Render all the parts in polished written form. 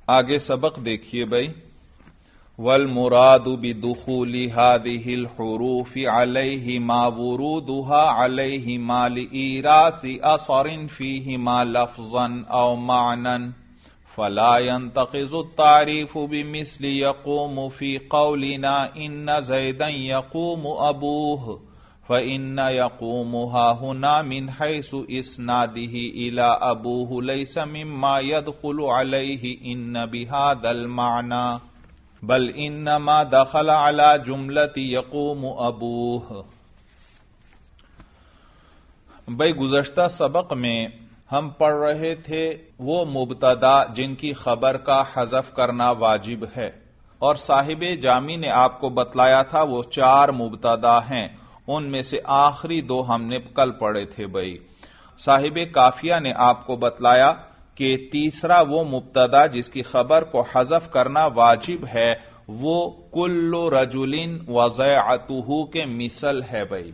آگے سبق دیکھیے بھائی. والمراد بدخول هذه الحروف عليهما ورودها عليهما لإيراث أثر فيهما لفظا أو معنى فلا ينتقض التعريف بمثل يقوم في قولنا إن زيدا يقوم أبوه فإن يقومها هنا من حيث إسناده إلى أبوه ليس مما يدخل عليه إن بهذا المعنى بل انما دخل على جملة يقوم ابوه. بھائی گزشتہ سبق میں ہم پڑھ رہے تھے وہ مبتدا جن کی خبر کا حذف کرنا واجب ہے، اور صاحب جامی نے آپ کو بتلایا تھا وہ 4 مبتدا ہیں، ان میں سے آخری 2 ہم نے کل پڑھے تھے. بھائی صاحب کافیہ نے آپ کو بتلایا کہ تیسرا وہ مبتدا جس کی خبر کو حذف کرنا واجب ہے وہ کل رجل وضیعتہ کے مثل ہے. بھائی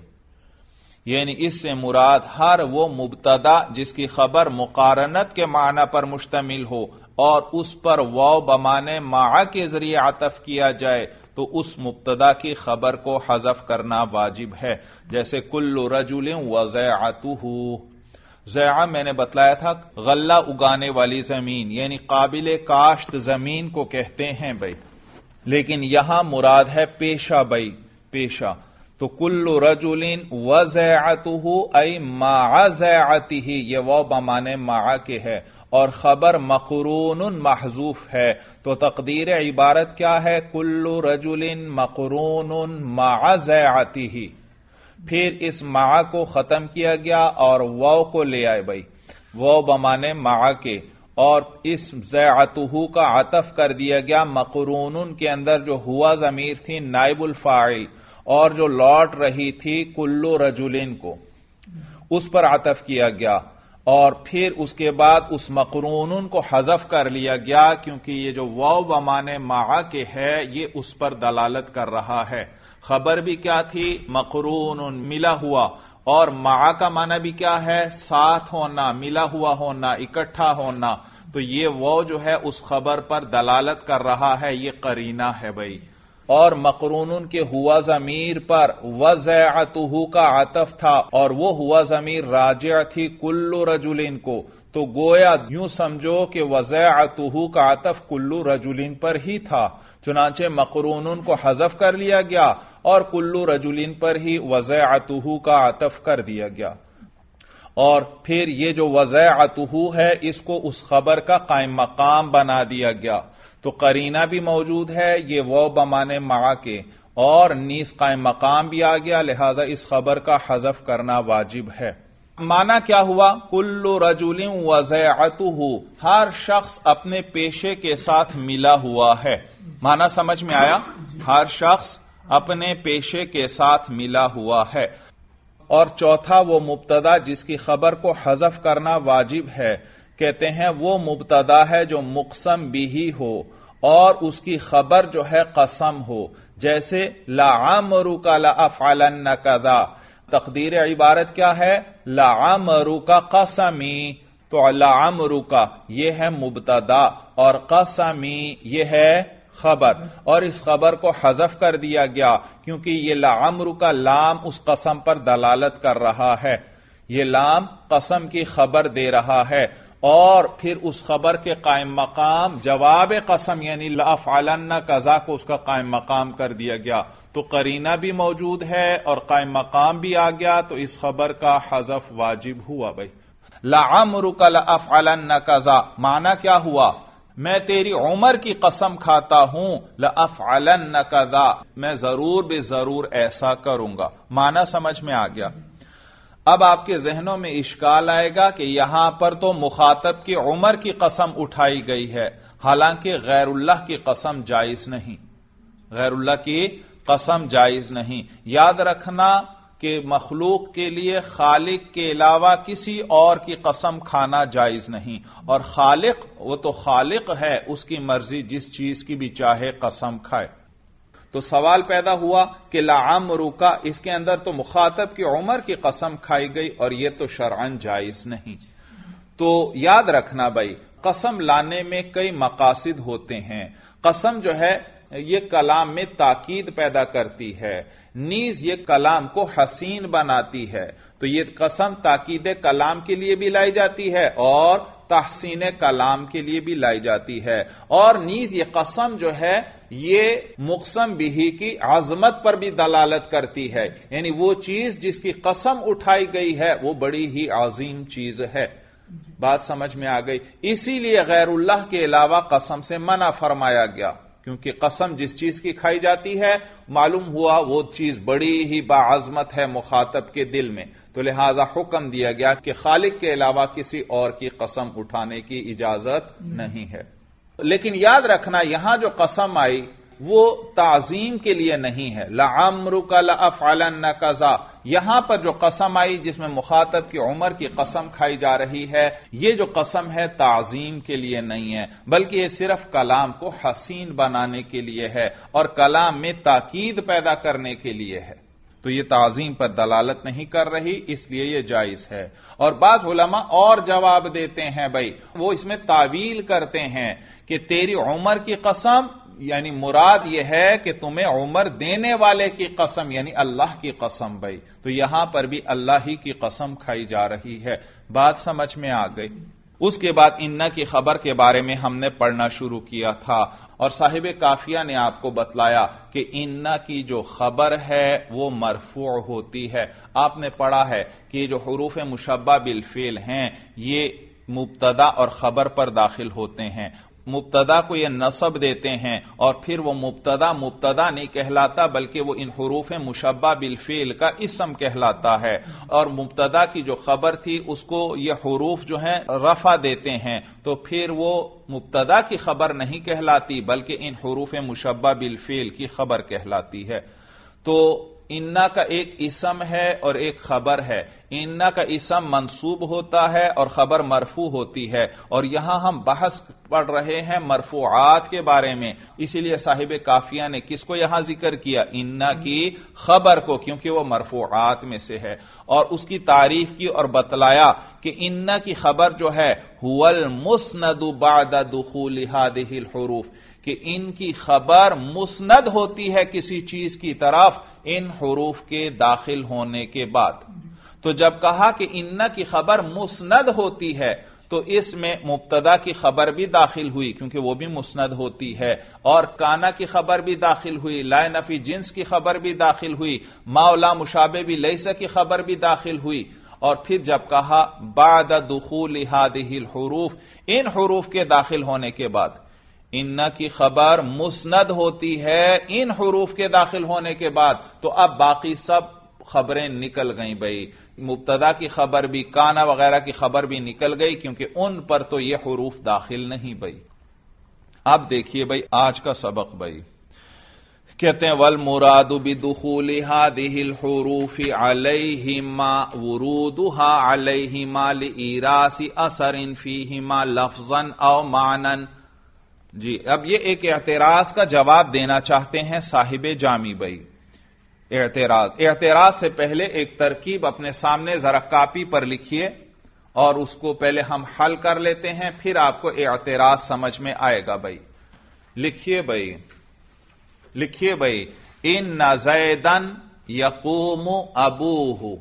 یعنی اس سے مراد ہر وہ مبتدا جس کی خبر مقارنت کے معنی پر مشتمل ہو اور اس پر واو بمانے مع کے ذریعے عطف کیا جائے تو اس مبتدا کی خبر کو حذف کرنا واجب ہے. جیسے کل رجل وضیعتہ. زیعہ میں نے بتلایا تھا غلہ اگانے والی زمین یعنی قابل کاشت زمین کو کہتے ہیں. بھائی لیکن یہاں مراد ہے پیشہ. بھائی پیشہ تو کل رجل وضیعتہ ای مع زیعتہ، یہ وہ بمانے مع کے ہے اور خبر مقرون محذوف ہے تو تقدیر عبارت کیا ہے؟ کل رجل مقرون مع زیعتہ. پھر اس مع کو ختم کیا گیا اور واو کو لے آئے. بھائی واو بمانے مع کے اور اس زیعتہ کا عطف کر دیا گیا مقرون کے اندر جو ہوا ضمیر تھی نائب الفاعل اور جو لوٹ رہی تھی کل رجلین کو، اس پر عطف کیا گیا اور پھر اس کے بعد اس مقرون کو حذف کر لیا گیا کیونکہ یہ جو واو بمانے مع کے ہے یہ اس پر دلالت کر رہا ہے. خبر بھی کیا تھی؟ مقرون ملا ہوا، اور مع کا معنی بھی کیا ہے؟ ساتھ ہونا، ملا ہوا ہونا، اکٹھا ہونا. تو یہ وہ جو ہے اس خبر پر دلالت کر رہا ہے، یہ قرینہ ہے. بھائی اور مقرون کے ہوا ضمیر پر وضیعتہ کا عطف تھا اور وہ ہوا ضمیر راجع تھی کل رجلین کو، تو گویا یوں سمجھو کہ وضیعتہ کا عطف کل رجلین پر ہی تھا، چنانچہ مقرون کو حذف کر لیا گیا اور کل رجلین پر ہی وضیعتہ کا عطف کر دیا گیا. اور پھر یہ جو وضیعتہ ہے اس کو اس خبر کا قائم مقام بنا دیا گیا تو قرینہ بھی موجود ہے یہ وہ بمانے مع کے اور نیز قائم مقام بھی آ گیا، لہذا اس خبر کا حذف کرنا واجب ہے. معنی کیا ہوا؟ کل رجل وضیعتہ، ہر شخص اپنے پیشے کے ساتھ ملا ہوا ہے. معنی سمجھ میں آیا؟ ہر شخص اپنے پیشے کے ساتھ ملا ہوا ہے. اور چوتھا وہ مبتدا جس کی خبر کو حذف کرنا واجب ہے، کہتے ہیں وہ مبتدا ہے جو مقسم بھی ہو اور اس کی خبر جو ہے قسم ہو. جیسے لعمرک لافعلن کذا، تقدیر عبارت کیا ہے؟ لعمرک قسمی. تو لعمرک یہ ہے مبتدا اور قسمی یہ ہے خبر، اور اس خبر کو حذف کر دیا گیا کیونکہ یہ لعمرک لام اس قسم پر دلالت کر رہا ہے. یہ لام قسم کی خبر دے رہا ہے اور پھر اس خبر کے قائم مقام جواب قسم یعنی لافعلن کذا کو اس کا قائم مقام کر دیا گیا. تو قرینہ بھی موجود ہے اور قائم مقام بھی آ گیا تو اس خبر کا حذف واجب ہوا. بھائی لعمرک لافعلن کذا معنی کیا ہوا؟ میں تیری عمر کی قسم کھاتا ہوں، لافعلن کذا میں ضرور بے ضرور ایسا کروں گا. معنی سمجھ میں آ گیا. اب آپ کے ذہنوں میں اشکال آئے گا کہ یہاں پر تو مخاطب کی عمر کی قسم اٹھائی گئی ہے، حالانکہ غیر اللہ کی قسم جائز نہیں. غیر اللہ کی قسم جائز نہیں. یاد رکھنا کہ مخلوق کے لیے خالق کے علاوہ کسی اور کی قسم کھانا جائز نہیں، اور خالق وہ تو خالق ہے، اس کی مرضی جس چیز کی بھی چاہے قسم کھائے. تو سوال پیدا ہوا کہ لعمرک، اس کے اندر تو مخاطب کی عمر کی قسم کھائی گئی اور یہ تو شرعاً جائز نہیں. تو یاد رکھنا بھائی، قسم لانے میں کئی مقاصد ہوتے ہیں. قسم جو ہے یہ کلام میں تاکید پیدا کرتی ہے، نیز یہ کلام کو حسین بناتی ہے. تو یہ قسم تاکید کلام کے لیے بھی لائی جاتی ہے اور تحسین کلام کے لیے بھی لائی جاتی ہے. اور نیز یہ قسم جو ہے یہ مقسم بھی کی عظمت پر بھی دلالت کرتی ہے، یعنی وہ چیز جس کی قسم اٹھائی گئی ہے وہ بڑی ہی عظیم چیز ہے. بات سمجھ میں آ گئی؟ اسی لیے غیر اللہ کے علاوہ قسم سے منع فرمایا گیا، کیونکہ قسم جس چیز کی کھائی جاتی ہے معلوم ہوا وہ چیز بڑی ہی باعظمت ہے مخاطب کے دل میں، تو لہذا حکم دیا گیا کہ خالق کے علاوہ کسی اور کی قسم اٹھانے کی اجازت نہیں ہے. لیکن یاد رکھنا یہاں جو قسم آئی وہ تعظیم کے لیے نہیں ہے. لعمرک لافعلن کذا، یہاں پر جو قسم آئی جس میں مخاطب کی عمر کی قسم کھائی جا رہی ہے، یہ جو قسم ہے تعظیم کے لیے نہیں ہے، بلکہ یہ صرف کلام کو حسین بنانے کے لیے ہے اور کلام میں تاکید پیدا کرنے کے لیے ہے. تو یہ تعظیم پر دلالت نہیں کر رہی، اس لیے یہ جائز ہے. اور بعض علماء اور جواب دیتے ہیں بھائی، وہ اس میں تعویل کرتے ہیں کہ تیری عمر کی قسم یعنی مراد یہ ہے کہ تمہیں عمر دینے والے کی قسم یعنی اللہ کی قسم. بھائی تو یہاں پر بھی اللہ ہی کی قسم کھائی جا رہی ہے. بات سمجھ میں آ گئی؟ اس کے بعد انا کی خبر کے بارے میں ہم نے پڑھنا شروع کیا تھا اور صاحب کافیہ نے آپ کو بتلایا کہ انا کی جو خبر ہے وہ مرفوع ہوتی ہے. آپ نے پڑھا ہے کہ یہ جو حروف مشبہ بالفعل ہیں یہ مبتدا اور خبر پر داخل ہوتے ہیں. مبتدا کو یہ نصب دیتے ہیں اور پھر وہ مبتدا نہیں کہلاتا بلکہ وہ ان حروف مشبہ بالفعل کا اسم کہلاتا ہے. اور مبتدا کی جو خبر تھی اس کو یہ حروف جو ہیں رفع دیتے ہیں، تو پھر وہ مبتدا کی خبر نہیں کہلاتی بلکہ ان حروف مشبہ بالفعل کی خبر کہلاتی ہے. تو انا کا ایک اسم ہے اور ایک خبر ہے. انا کا اسم منصوب ہوتا ہے اور خبر مرفوع ہوتی ہے، اور یہاں ہم بحث پڑھ رہے ہیں مرفوعات کے بارے میں، اسی لیے صاحب کافیہ نے کس کو یہاں ذکر کیا؟ انا کی خبر کو، کیونکہ وہ مرفوعات میں سے ہے. اور اس کی تعریف کی اور بتلایا کہ انا کی خبر جو ہے هو المسند بعد دخول هذه الحروف، کہ ان کی خبر مسند ہوتی ہے کسی چیز کی طرف ان حروف کے داخل ہونے کے بعد. تو جب کہا کہ انا کی خبر مسند ہوتی ہے تو اس میں مبتدا کی خبر بھی داخل ہوئی کیونکہ وہ بھی مسند ہوتی ہے، اور کانا کی خبر بھی داخل ہوئی، لا نفی جنس کی خبر بھی داخل ہوئی، ما لا مشابہ بھی لیس کی خبر بھی داخل ہوئی. اور پھر جب کہا بعد دخول هذه الحروف، ان حروف کے داخل ہونے کے بعد انا کی خبر مسند ہوتی ہے ان حروف کے داخل ہونے کے بعد، تو اب باقی سب خبریں نکل گئیں. بھائی مبتدا کی خبر بھی، کانا وغیرہ کی خبر بھی نکل گئی کیونکہ ان پر تو یہ حروف داخل نہیں. بھائی اب دیکھیے بھائی آج کا سبق، بھائی کہتے ہیں والمراد بدخول هذه الحروف علیہما ورودها علیہما لإیراث اثر فیہما لفظا او معنی. جی اب یہ ایک اعتراض کا جواب دینا چاہتے ہیں صاحب جامی. بھائی اعتراض سے پہلے ایک ترکیب اپنے سامنے ذرا کاپی پر لکھیے اور اس کو پہلے ہم حل کر لیتے ہیں، پھر آپ کو اعتراض سمجھ میں آئے گا. بھائی لکھیے بھائی ان زیدن یقوم ابوہ،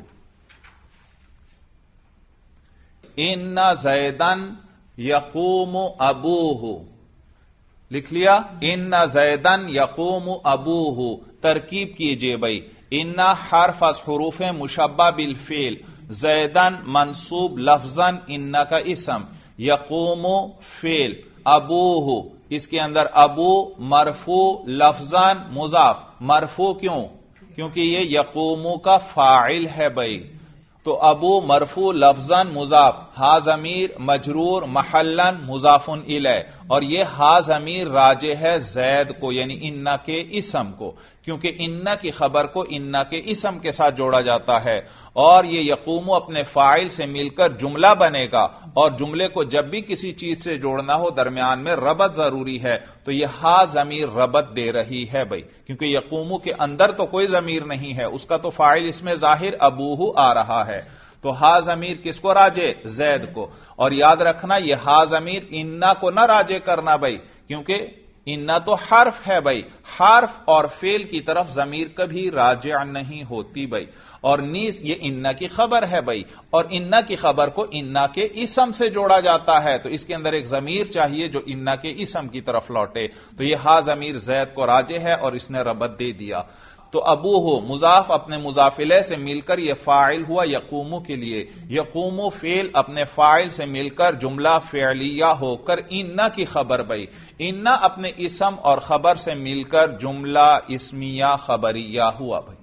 ان زیدن یقوم ابوہ، لکھ لیا؟ ان زیدن یقوم ابوہ. ترکیب کیجئے بھائی، ان حرف از حروف مشبہ بالفعل، زیدن منصوب لفظاً ان کا اسم، یقوم فعل، ابوہ اس کے اندر ابو مرفوع لفظاً مضاف. مرفوع کیوں؟ کیونکہ یہ یقوم کا فاعل ہے. بھائی تو ابو مرفوع لفظاً مضاف، ہا ضمیر مجرور محلاً مضاف الیہ، اور یہ ہا ضمیر راجع ہے زید کو یعنی انا کے اسم کو، کیونکہ انا کی خبر کو انا کے اسم کے ساتھ جوڑا جاتا ہے، اور یہ یقوم اپنے فاعل سے مل کر جملہ بنے گا، اور جملے کو جب بھی کسی چیز سے جوڑنا ہو درمیان میں ربط ضروری ہے، تو یہ ہا ضمیر ربط دے رہی ہے. بھائی کیونکہ یقوم کے اندر تو کوئی ضمیر نہیں ہے، اس کا تو فاعل اس میں ظاہر ابوہ آ رہا ہے. تو ہا ضمیر کس کو راجع؟ زید کو. اور یاد رکھنا یہ ہا ضمیر انا کو نہ راجع کرنا بھائی، کیونکہ انا تو حرف ہے بھائی، حرف اور فعل کی طرف ضمیر کبھی راجع نہیں ہوتی بھائی. اور نیز یہ انا کی خبر ہے بھائی، اور انا کی خبر کو انا کے اسم سے جوڑا جاتا ہے، تو اس کے اندر ایک ضمیر چاہیے جو انا کے اسم کی طرف لوٹے. تو یہ ہا ضمیر زید کو راجع ہے اور اس نے ربط دے دیا. تو ابوہ مضاف اپنے مضاف الیہ سے مل کر یہ فاعل ہوا یقومو کے لیے. یقومو فعل اپنے فاعل سے مل کر جملہ فعلیہ ہو کر انا کی خبر بھئی. انا اپنے اسم اور خبر سے مل کر جملہ اسمیہ خبریہ ہوا بھئی.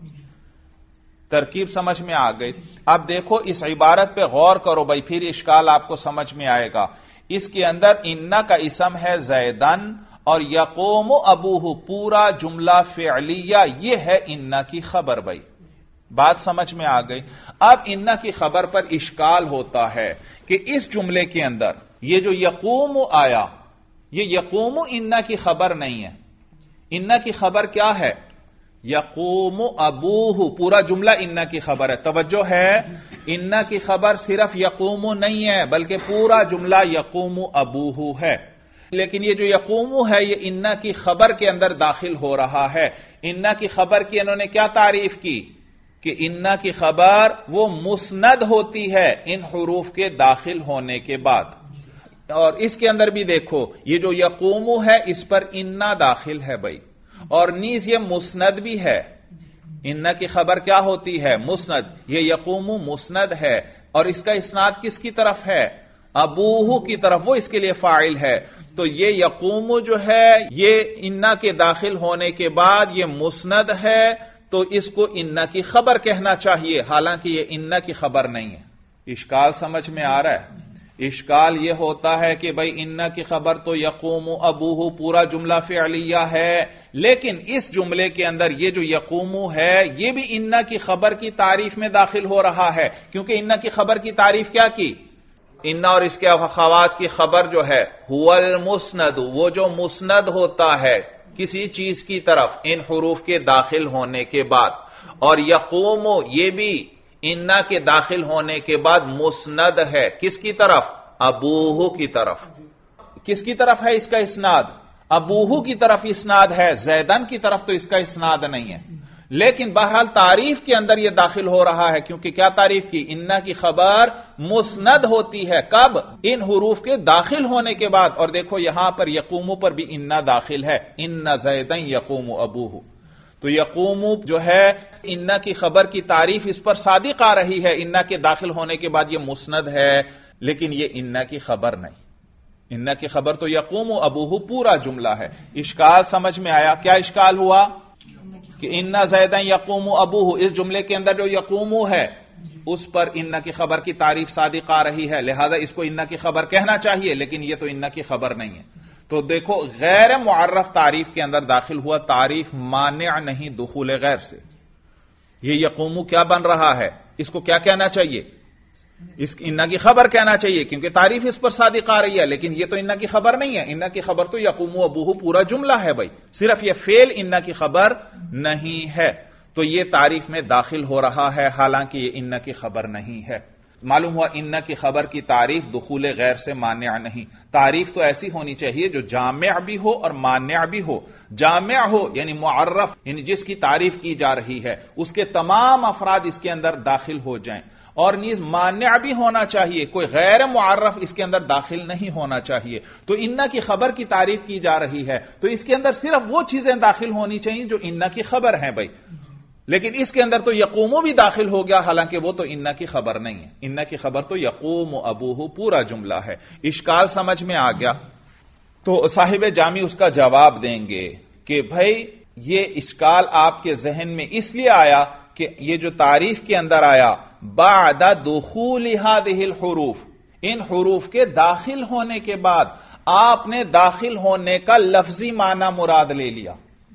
ترکیب سمجھ میں آ گئی. اب دیکھو اس عبارت پہ غور کرو بھئی، پھر اشکال آپ کو سمجھ میں آئے گا. اس کے اندر انا کا اسم ہے زیدن اور یقوم ابوہ پورا جملہ فعلیہ یہ ہے انا کی خبر بھائی. بات سمجھ میں آ گئی. اب انا کی خبر پر اشکال ہوتا ہے کہ اس جملے کے اندر یہ جو یقوم آیا، یہ یقوم انا کی خبر نہیں ہے. انا کی خبر کیا ہے؟ یقوم ابوہ، پورا جملہ انا کی خبر ہے. توجہ ہے، انا کی خبر صرف یقوم نہیں ہے بلکہ پورا جملہ یقوم ابوہ ہے. لیکن یہ جو یقوم ہے یہ انا کی خبر کے اندر داخل ہو رہا ہے. انا کی خبر کی انہوں نے کیا تعریف کی کہ انا کی خبر وہ مسند ہوتی ہے ان حروف کے داخل ہونے کے بعد. اور اس کے اندر بھی دیکھو یہ جو یقوم ہے اس پر انا داخل ہے بھائی، اور نیز یہ مسند بھی ہے. انا کی خبر کیا ہوتی ہے؟ مسند. یہ یقوم مسند ہے اور اس کا اسناد کس کی طرف ہے؟ ابوہ کی طرف، وہ اس کے لیے فاعل ہے. تو یہ یقوم جو ہے یہ انا کے داخل ہونے کے بعد یہ مسند ہے، تو اس کو انا کی خبر کہنا چاہیے، حالانکہ یہ انا کی خبر نہیں ہے. اشکال سمجھ میں آ رہا ہے؟ اشکال یہ ہوتا ہے کہ بھئی انا کی خبر تو یقوم ابوہ پورا جملہ فعلیہ ہے، لیکن اس جملے کے اندر یہ جو یقوم ہے یہ بھی انا کی خبر کی تعریف میں داخل ہو رہا ہے. کیونکہ انا کی خبر کی تعریف کیا کی؟ انا اور اس کے اخوات کی خبر جو ہے هو المسند، وہ جو مسند ہوتا ہے کسی چیز کی طرف ان حروف کے داخل ہونے کے بعد. اور یقوم یہ بھی انا کے داخل ہونے کے بعد مسند ہے کس کی طرف؟ ابوہ کی طرف. کس کی طرف ہے اس کا اسناد؟ ابوہ کی طرف اسناد ہے، زیدن کی طرف تو اس کا اسناد نہیں ہے. لیکن بہرحال تعریف کے اندر یہ داخل ہو رہا ہے، کیونکہ کیا تعریف کی؟ انا کی خبر مسند ہوتی ہے کب؟ ان حروف کے داخل ہونے کے بعد. اور دیکھو یہاں پر یقوم پر بھی انا داخل ہے، ان زیدن یقوم ابوہ. تو یقوم جو ہے انا کی خبر کی تعریف اس پر صادق آ رہی ہے، انا کے داخل ہونے کے بعد یہ مسند ہے، لیکن یہ انا کی خبر نہیں. انا کی خبر تو یقوم ابوہ پورا جملہ ہے. اشکال سمجھ میں آیا؟ کیا اشکال ہوا؟ کہ انا زیدن یقوم ابوہ، اس جملے کے اندر جو یقوم ہے اس پر انا کی خبر کی تعریف صادق آ رہی ہے، لہذا اس کو انا کی خبر کہنا چاہیے، لیکن یہ تو انا کی خبر نہیں ہے. تو دیکھو غیر معرف تعریف کے اندر داخل ہوا، تعریف مانع نہیں دخول غیر سے. یہ یقوم کیا بن رہا ہے؟ اس کو کیا کہنا چاہیے؟ اس انا کی خبر کہنا چاہیے، کیونکہ تعریف اس پر صادق آ رہی ہے، لیکن یہ تو انا کی خبر نہیں ہے. انا کی خبر تو یقوم ابوہ پورا جملہ ہے بھائی، صرف یہ فعل انا کی خبر نہیں ہے. تو یہ تعریف میں داخل ہو رہا ہے، حالانکہ یہ انا کی خبر نہیں ہے. معلوم ہوا انا کی خبر کی تعریف دخول غیر سے مانع نہیں. تعریف تو ایسی ہونی چاہیے جو جامع بھی ہو اور مانع بھی ہو. جامع ہو یعنی معرف، یعنی جس کی تعریف کی جا رہی ہے اس کے تمام افراد اس کے اندر داخل ہو جائیں، اور نیز مانع بھی ہونا چاہیے، کوئی غیر معرف اس کے اندر داخل نہیں ہونا چاہیے. تو انا کی خبر کی تعریف کی جا رہی ہے تو اس کے اندر صرف وہ چیزیں داخل ہونی چاہیے جو انا کی خبر ہیں بھائی. لیکن اس کے اندر تو یقوم بھی داخل ہو گیا، حالانکہ وہ تو انا کی خبر نہیں ہے. انا کی خبر تو یقوم ابوہ پورا جملہ ہے. اشکال سمجھ میں آ گیا؟ تو صاحب جامی اس کا جواب دیں گے کہ بھائی یہ اشکال آپ کے ذہن میں اس لیے آیا کہ یہ جو تعریف کے اندر آیا بعد دخول هذه الحروف، ان حروف کے داخل ہونے کے بعد آپ نے داخل ہونے کا لفظی معنی مراد لے لیا.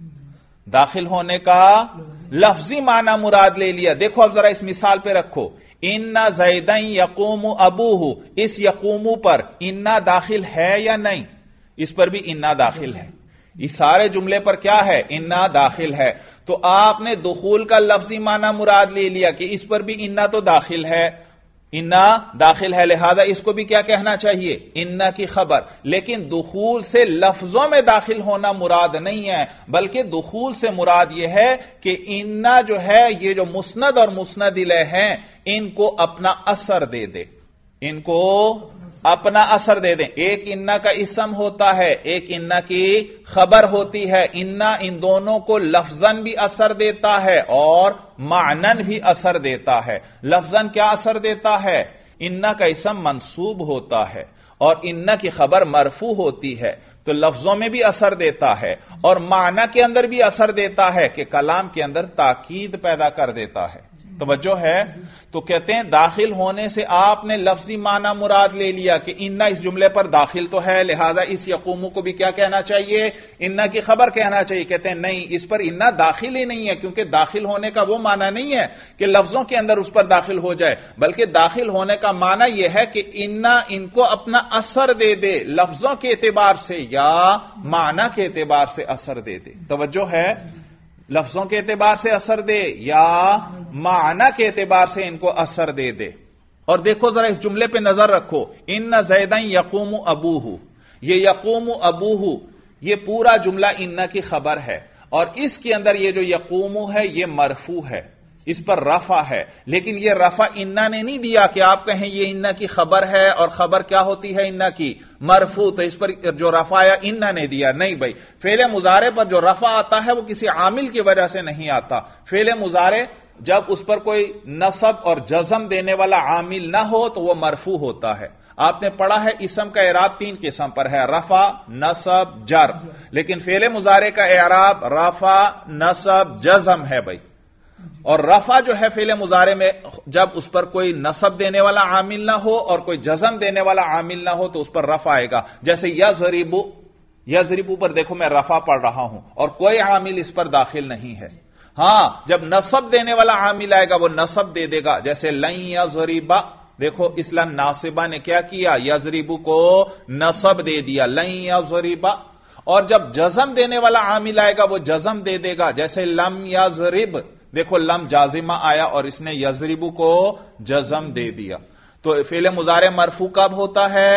داخل ہونے کا لفظی معنی مراد لے لیا. دیکھو اب ذرا اس مثال پہ رکھو، ان زیدن یقوم ابوہ، اس یقوم پر انا داخل ہے یا نہیں؟ اس پر بھی انا داخل ہے. اس سارے جملے پر کیا ہے؟ انا داخل ہے. تو آپ نے دخول کا لفظی معنی مراد لے لیا کہ اس پر بھی انا تو داخل ہے. انا داخل ہے، لہذا اس کو بھی کیا کہنا چاہیے؟ انا کی خبر. لیکن دخول سے لفظوں میں داخل ہونا مراد نہیں ہے، بلکہ دخول سے مراد یہ ہے کہ انا جو ہے یہ جو مسند اور مسند الیہ ہیں ان کو اپنا اثر دے دے، ان کو اپنا اثر دے دیں. ایک انا کا اسم ہوتا ہے، ایک انا کی خبر ہوتی ہے. انا ان دونوں کو لفظاً بھی اثر دیتا ہے اور معنن بھی اثر دیتا ہے. لفظاً کیا اثر دیتا ہے؟ انا کا اسم منصوب ہوتا ہے اور انا کی خبر مرفوع ہوتی ہے، تو لفظوں میں بھی اثر دیتا ہے اور معنی کے اندر بھی اثر دیتا ہے کہ کلام کے اندر تاکید پیدا کر دیتا ہے. توجہ ہے؟ تو کہتے ہیں داخل ہونے سے آپ نے لفظی معنی مراد لے لیا کہ انا اس جملے پر داخل تو ہے، لہذا اس یقوم کو بھی کیا کہنا چاہیے؟ انا کی خبر کہنا چاہیے. کہتے ہیں نہیں، اس پر انا داخل ہی نہیں ہے، کیونکہ داخل ہونے کا وہ معنی نہیں ہے کہ لفظوں کے اندر اس پر داخل ہو جائے، بلکہ داخل ہونے کا معنی یہ ہے کہ انا ان کو اپنا اثر دے دے، لفظوں کے اعتبار سے یا معنی کے اعتبار سے اثر دے دے. توجہ ہے؟ لفظوں کے اعتبار سے اثر دے یا معنی کے اعتبار سے ان کو اثر دے دے. اور دیکھو ذرا اس جملے پہ نظر رکھو، ان زیدن یقوم ابوہ، یہ یقوم ابوہ یہ پورا جملہ ان کی خبر ہے، اور اس کے اندر یہ جو یقوم ہے یہ مرفوع ہے، اس پر رفع ہے. لیکن یہ رفع انا نے نہیں دیا کہ آپ کہیں یہ انا کی خبر ہے، اور خبر کیا ہوتی ہے انا کی؟ مرفوع. تو اس پر جو رفع آیا انا نے دیا. نہیں بھائی، فعل مضارع پر جو رفع آتا ہے وہ کسی عامل کی وجہ سے نہیں آتا. فعل مضارع جب اس پر کوئی نصب اور جزم دینے والا عامل نہ ہو تو وہ مرفوع ہوتا ہے. آپ نے پڑھا ہے اسم کا اعراب 3 قسم پر ہے، رفع، نصب، جر. لیکن فعل مضارع کا اعراب رفع، نصب، جزم ہے بھائی. اور رفع جو ہے فعل مضارع میں جب اس پر کوئی نصب دینے والا عامل نہ ہو اور کوئی جزم دینے والا عامل نہ ہو تو اس پر رفع آئے گا. جیسے یضرب، یضرب پر دیکھو میں رفع پڑھ رہا ہوں اور کوئی عامل اس پر داخل نہیں ہے. ہاں جب نصب دینے والا عامل آئے گا وہ نصب دے دے گا. جیسے لن یضرب، دیکھو اس لن ناصبہ نے کیا کیا؟ یضرب کو نصب دے دیا، لن یضرب. اور جب جزم دینے والا عامل آئے گا وہ جزم دے دے گا. جیسے لم یضرب، دیکھو لم جازمہ آیا اور اس نے یضرب کو جزم دے دیا. تو فعل مضارع مرفوع کب ہوتا ہے؟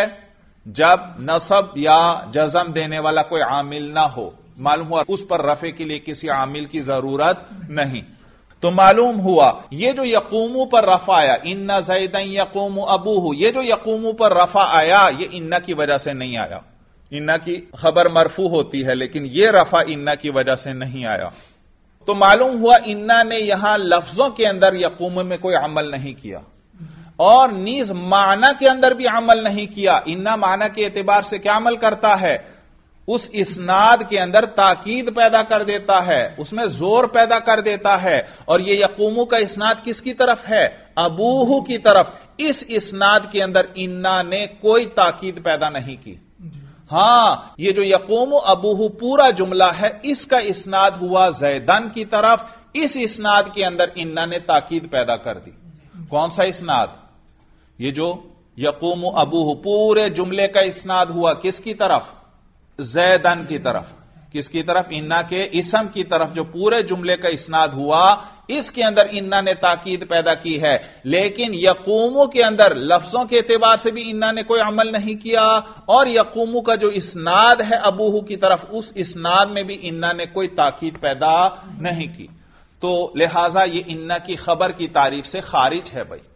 جب نصب یا جزم دینے والا کوئی عامل نہ ہو. معلوم ہوا اس پر رفع کے لیے کسی عامل کی ضرورت نہیں. تو معلوم ہوا یہ جو یقوم پر رفع آیا، ان زیدن یقوم ابوہ، یہ جو یقوم پر رفع آیا یہ انا کی وجہ سے نہیں آیا. انا کی خبر مرفوع ہوتی ہے لیکن یہ رفع انا کی وجہ سے نہیں آیا. تو معلوم ہوا انا نے یہاں لفظوں کے اندر یقوم میں کوئی عمل نہیں کیا اور نیز معنی کے اندر بھی عمل نہیں کیا. انا معنی کے اعتبار سے کیا عمل کرتا ہے؟ اس اسناد کے اندر تاکید پیدا کر دیتا ہے، اس میں زور پیدا کر دیتا ہے. اور یہ یقوم کا اسناد کس کی طرف ہے؟ ابوہ کی طرف. اس اسناد کے اندر انا نے کوئی تاکید پیدا نہیں کی. ہاں یہ جو یقوم ابوہ پورا جملہ ہے اس کا اسناد ہوا زیدن کی طرف. اس اسناد کے اندر انا نے تاکید پیدا کر دی. کون سا اسناد؟ یہ جو یقوم ابوہ پورے جملے کا اسناد ہوا کس کی طرف؟ زیدن کی طرف. کس کی طرف؟ انا کے اسم کی طرف. جو پورے جملے کا اسناد ہوا اس کے اندر انا نے تاکید پیدا کی ہے. لیکن یقومو کے اندر لفظوں کے اعتبار سے بھی انا نے کوئی عمل نہیں کیا اور یقومو کا جو اسناد ہے ابوہ کی طرف اس اسناد میں بھی انا نے کوئی تاکید پیدا نہیں کی. تو لہذا یہ انا کی خبر کی تعریف سے خارج ہے. بھائی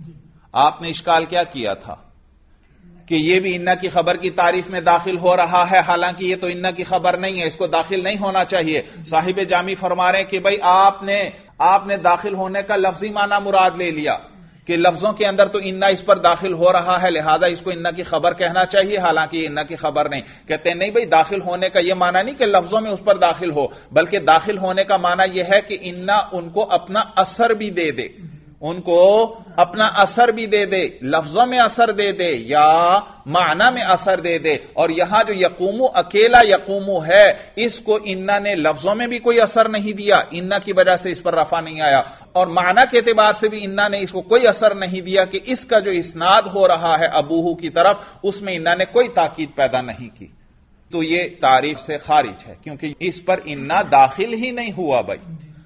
آپ نے اشکال کیا کیا تھا کہ یہ بھی انا کی خبر کی تعریف میں داخل ہو رہا ہے، حالانکہ یہ تو انا کی خبر نہیں ہے، اس کو داخل نہیں ہونا چاہیے. صاحب جامی فرما رہے ہیں کہ بھائی آپ نے داخل ہونے کا لفظی معنی مراد لے لیا کہ لفظوں کے اندر تو انا اس پر داخل ہو رہا ہے، لہذا اس کو انا کی خبر کہنا چاہیے، حالانکہ یہ انا کی خبر نہیں. کہتے ہیں نہیں بھائی، داخل ہونے کا یہ معنی نہیں کہ لفظوں میں اس پر داخل ہو، بلکہ داخل ہونے کا معنی یہ ہے کہ انا ان کو اپنا اثر بھی دے دے، ان کو اپنا اثر بھی دے دے، لفظوں میں اثر دے دے یا معنی میں اثر دے دے. اور یہاں جو یقومو اکیلا یقومو ہے اس کو انا نے لفظوں میں بھی کوئی اثر نہیں دیا، انا کی وجہ سے اس پر رفع نہیں آیا، اور معنی کے اعتبار سے بھی انا نے اس کو کوئی اثر نہیں دیا کہ اس کا جو اسناد ہو رہا ہے ابوہ کی طرف اس میں انا نے کوئی تاکید پیدا نہیں کی. تو یہ تعریف سے خارج ہے کیونکہ اس پر انا داخل ہی نہیں ہوا. بھائی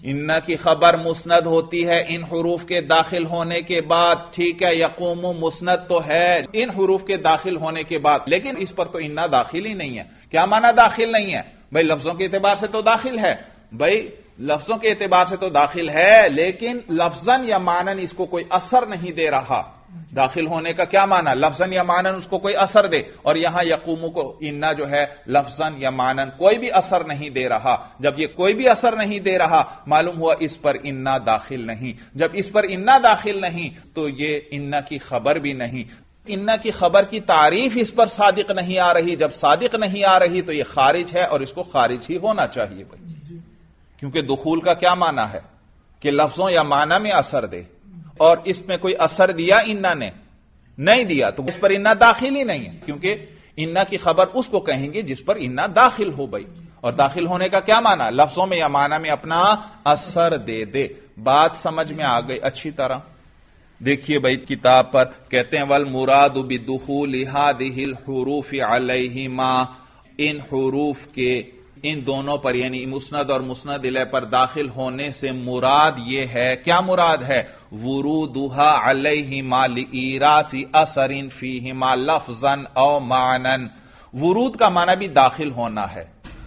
انا کی خبر مسند ہوتی ہے ان حروف کے داخل ہونے کے بعد، ٹھیک ہے، یقوم مسند تو ہے ان حروف کے داخل ہونے کے بعد، لیکن اس پر تو انا داخل ہی نہیں ہے۔ کیا معنی داخل نہیں ہے؟ بھائی لفظوں کے اعتبار سے تو داخل ہے، بھائی لفظوں کے اعتبار سے تو داخل ہے، لیکن لفظاً یا معنن اس کو کوئی اثر نہیں دے رہا۔ داخل ہونے کا کیا معنی؟ لفظاً یا معنن اس کو کوئی اثر دے، اور یہاں یقوم کو انا جو ہے لفظاً یا معنن کوئی بھی اثر نہیں دے رہا۔ جب یہ کوئی بھی اثر نہیں دے رہا، معلوم ہوا اس پر انا داخل نہیں۔ جب اس پر انا داخل نہیں تو یہ انا کی خبر بھی نہیں۔ انا کی خبر کی تعریف اس پر صادق نہیں آ رہی۔ جب صادق نہیں آ رہی تو یہ خارج ہے، اور اس کو خارج ہی ہونا چاہیے بھائی، کیونکہ دخول کا کیا معنی ہے کہ لفظوں یا معنی میں اثر دے، اور اس میں کوئی اثر دیا انا نے نہیں دیا تو اس پر انا داخل ہی نہیں ہے، کیونکہ انا کی خبر اس کو کہیں گے جس پر انا داخل ہو بھائی، اور داخل ہونے کا کیا معنی؟ لفظوں میں یا معنی میں اپنا اثر دے دے۔ بات سمجھ میں آ گئی اچھی طرح؟ دیکھیے بھائی کتاب پر کہتے ہیں والمراد بدخول هذه الحروف علیہما، ان حروف کے ان دونوں پر یعنی مسند اور مسند الیہ پر داخل ہونے سے مراد یہ ہے، کیا مراد ہے؟ ورودها علیہما لایراث اثر فیہما لفظا او معنی۔ ورود کا معنی بھی داخل ہونا ہے،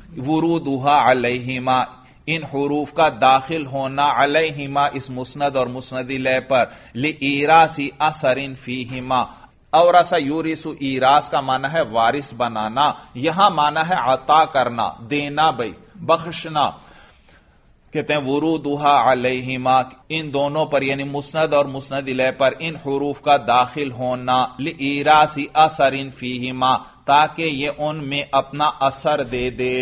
ورودها علیہما ان حروف کا داخل ہونا، علیہما اس مسند اور مسند الیہ پر، لایراث اثر فیہما، اورث یورث، ایراث کا معنی ہے وارث بنانا، یہاں معنی ہے عطا کرنا، دینا بھائی، بخشنا۔ کہتے ہیں ورودها علیہما ان دونوں پر یعنی مسند اور مسند الیہ پر ان حروف کا داخل ہونا، لایراث اثر فیہما تاکہ یہ ان میں اپنا اثر دے دے۔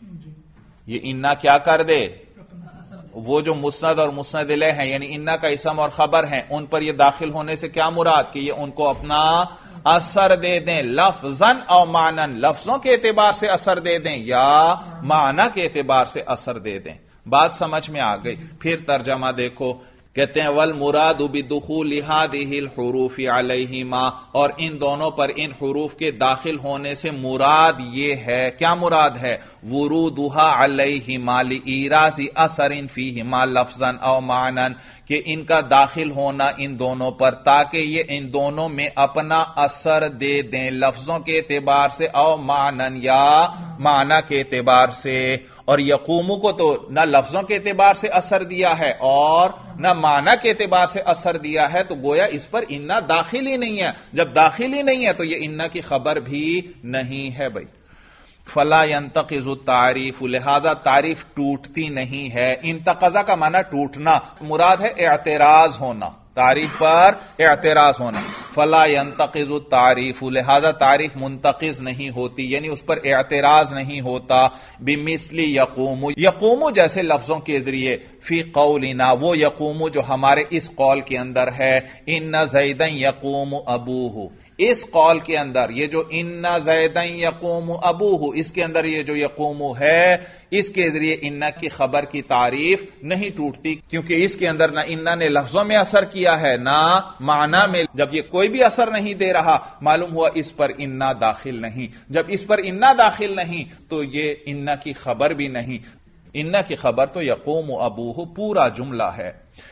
یہ انا کیا کر دے؟ وہ جو مسند اور مسند الیہ ہیں یعنی انا کا اسم اور خبر ہیں، ان پر یہ داخل ہونے سے کیا مراد کہ یہ ان کو اپنا اثر دے دیں، لفظاً او معنن، لفظوں کے اعتبار سے اثر دے دیں یا معنی کے اعتبار سے اثر دے دیں۔ بات سمجھ میں آ گئی؟ پھر ترجمہ دیکھو، کہتے ہیں والمراد بدخول هذه الحروف علیہما، اور ان دونوں پر ان حروف کے داخل ہونے سے مراد یہ ہے، کیا مراد ہے؟ ورودها علیہما لایراث اثر فیہما لفظا او معنی، کہ ان کا داخل ہونا ان دونوں پر تاکہ یہ ان دونوں میں اپنا اثر دے دیں، لفظوں کے اعتبار سے او معنی یا معنی کے اعتبار سے۔ اور یقومو کو تو نہ لفظوں کے اعتبار سے اثر دیا ہے اور نہ معنی کے اعتبار سے اثر دیا ہے، تو گویا اس پر انا داخل ہی نہیں ہے۔ جب داخل ہی نہیں ہے تو یہ انا کی خبر بھی نہیں ہے بھائی۔ فلا ينتقض التعریف، لہذا تعریف ٹوٹتی نہیں ہے۔ انتقضا کا معنی ٹوٹنا، مراد ہے اعتراض ہونا، تعریف پر اعتراض ہونا۔ فلا ينتقض التعریف، لہذا تعریف منتقض نہیں ہوتی، یعنی اس پر اعتراض نہیں ہوتا۔ بمثل یقوم، یقوم جیسے لفظوں کے ذریعے، فی قولنا، وہ یقوم جو ہمارے اس قول کے اندر ہے، ان زیدا یقوم ابوہ، اس قول کے اندر یہ جو ان زیدا یقوم ابوہ، اس کے اندر یہ جو یقوم ہے، اس کے ذریعے انا کی خبر کی تعریف نہیں ٹوٹتی، کیونکہ اس کے اندر نہ انا نے لفظوں میں اثر کیا ہے نہ معنی میں۔ جب یہ کوئی بھی اثر نہیں دے رہا، معلوم ہوا اس پر انا داخل نہیں۔ جب اس پر انا داخل نہیں تو یہ انا کی خبر بھی نہیں۔ انا کی خبر تو یقوم ابوہ پورا جملہ ہے۔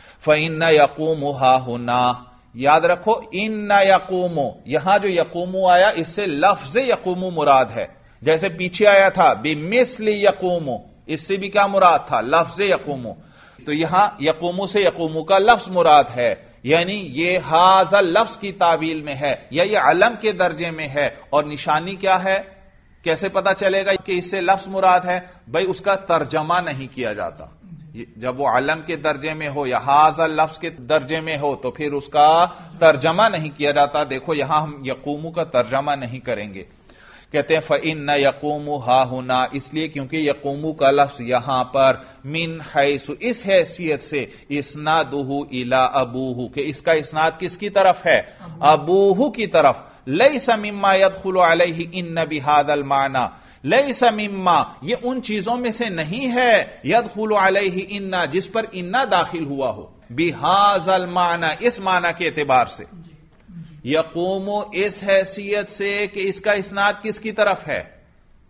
فإن یقوم ہا ہنا، یاد رکھو ان یقوم، یہاں جو یقوم آیا اس سے لفظ یقوم مراد ہے، جیسے پیچھے آیا تھا بمثل یقوم، اس سے بھی کیا مراد تھا؟ لفظ یقوم۔ تو یہاں یقوم سے یقوم کا لفظ مراد ہے، یعنی یہ ہاذا لفظ کی تعویل میں ہے یا یہ علم کے درجے میں ہے، اور نشانی کیا ہے؟ کیسے پتا چلے گا کہ اس سے لفظ مراد ہے؟ بھائی اس کا ترجمہ نہیں کیا جاتا، جب وہ علم کے درجے میں ہو یا ہاذا لفظ کے درجے میں ہو تو پھر اس کا ترجمہ نہیں کیا جاتا۔ دیکھو یہاں ہم یقوم کا ترجمہ نہیں کریں گے، کہتے ہیں فإن یقوم ہا ہنا، اس لیے کیونکہ یقوم کا لفظ یہاں پر من حیث، اس حیثیت سے، اسنادہ الی ابوہ، کہ اس کا اسناد کس کی طرف ہے؟ ابوہ کی طرف۔ لیس مما يدخل علیہ ان بہذا المعنی، لیس مما، یہ ان چیزوں میں سے نہیں ہے، يدخل علیہ ان، جس پر انا داخل ہوا ہو، بہذا المعنی، اس معنی کے اعتبار سے، یقوم اس حیثیت سے کہ اس کا اسناد کس کی طرف ہے؟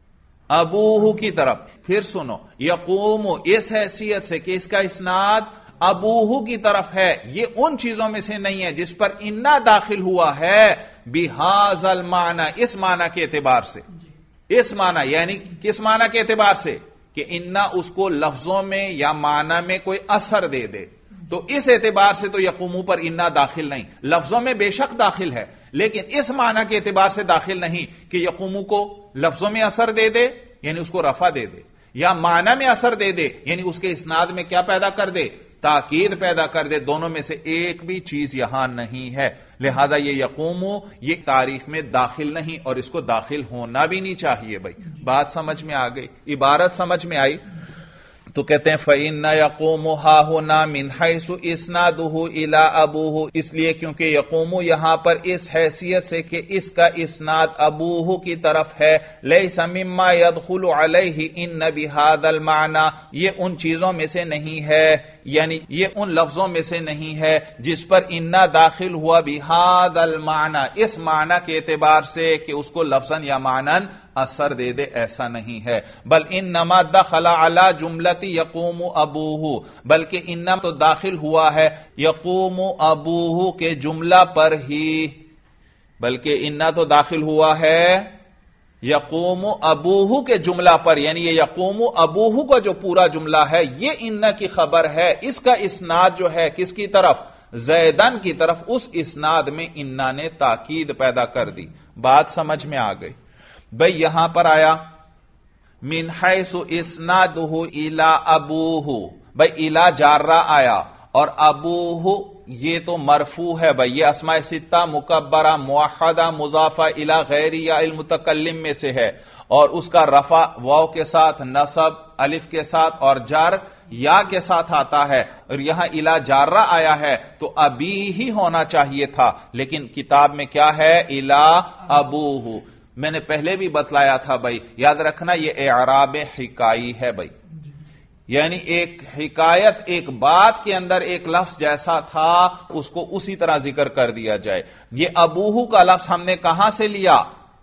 ابوہ کی طرف. پھر سنو، یقوم اس حیثیت سے کہ اس کا اسناد ابوہ کی طرف ہے، یہ ان چیزوں میں سے نہیں ہے جس پر انا داخل ہوا ہے بہذا المعنی، اس معنی کے اعتبار سے. اس معنی یعنی کس معنی کے اعتبار سے کہ انا اس کو لفظوں میں یا معنی میں کوئی اثر دے دے. تو اس اعتبار سے تو یقومو پر انا داخل نہیں. لفظوں میں بے شک داخل ہے لیکن اس معنی کے اعتبار سے داخل نہیں کہ یقومو کو لفظوں میں اثر دے دے یعنی اس کو رفع دے دے، یا معنی میں اثر دے دے یعنی اس کے اسناد میں کیا پیدا کر دے، تاکید پیدا کر دے. دونوں میں سے ایک بھی چیز یہاں نہیں ہے، لہذا یہ یقومو یہ تاریخ میں داخل نہیں اور اس کو داخل ہونا بھی نہیں چاہیے. بھائی بات سمجھ میں آ گئی، عبارت سمجھ میں آئی؟ تو کہتے ہیں فَإِنَّ يَقُومُ هَا هُنَا مِنْ حَيْثُ إِسْنَادُهُ إِلَىٰ أَبُوهُ، اس لیے کیونکہ یقوم یہاں پر اس حیثیت سے کہ اس کا اسناد ابوہ کی طرف ہے. لَيْسَ مِمَّا يَدْخُلُ عَلَيْهِ إِنَّ بِهَذَا الْمَعْنَى، یہ ان چیزوں میں سے نہیں ہے، یعنی یہ ان لفظوں میں سے نہیں ہے جس پر انا داخل ہوا بِهَذَا الْمَعْنَى، اس معنی کے اعتبار سے کہ اس کو لفظاً یا معناً اثر دے دے، ایسا نہیں ہے. بل انما دخل علی جملت یقوم ابوہ، بلکہ انما تو داخل ہوا ہے یقوم ابوہ کے جملہ پر ہی، بلکہ انا تو داخل ہوا ہے یقوم ابوہ کے جملہ پر، یعنی یہ یقوم ابوہ کا جو پورا جملہ ہے یہ انا کی خبر ہے. اس کا اسناد جو ہے کس کی طرف، زیدن کی طرف، اس اسناد میں انا نے تاکید پیدا کر دی. بات سمجھ میں آ گئی؟ بھئی یہاں پر آیا من حیث اسنادہ الی ابوہ، بھئی الی جارہ آیا اور ابوہ یہ تو مرفوع ہے. بھئی یہ اسماء ستہ مکبرہ موحدہ مضافہ الی غیر یا المتکلم میں سے ہے، اور اس کا رفع واو کے ساتھ، نصب الف کے ساتھ اور جر یا کے ساتھ آتا ہے. اور یہاں الی جارہ آیا ہے تو ابی ہی ہونا چاہیے تھا، لیکن کتاب میں کیا ہے، الی ابوہ. میں نے پہلے بھی بتلایا تھا بھائی، یاد رکھنا یہ اعراب حکائی ہے بھائی، یعنی ایک حکایت ایک بات کے اندر ایک لفظ جیسا تھا اس کو اسی طرح ذکر کر دیا جائے. یہ ابوہ کا لفظ ہم نے کہاں سے لیا،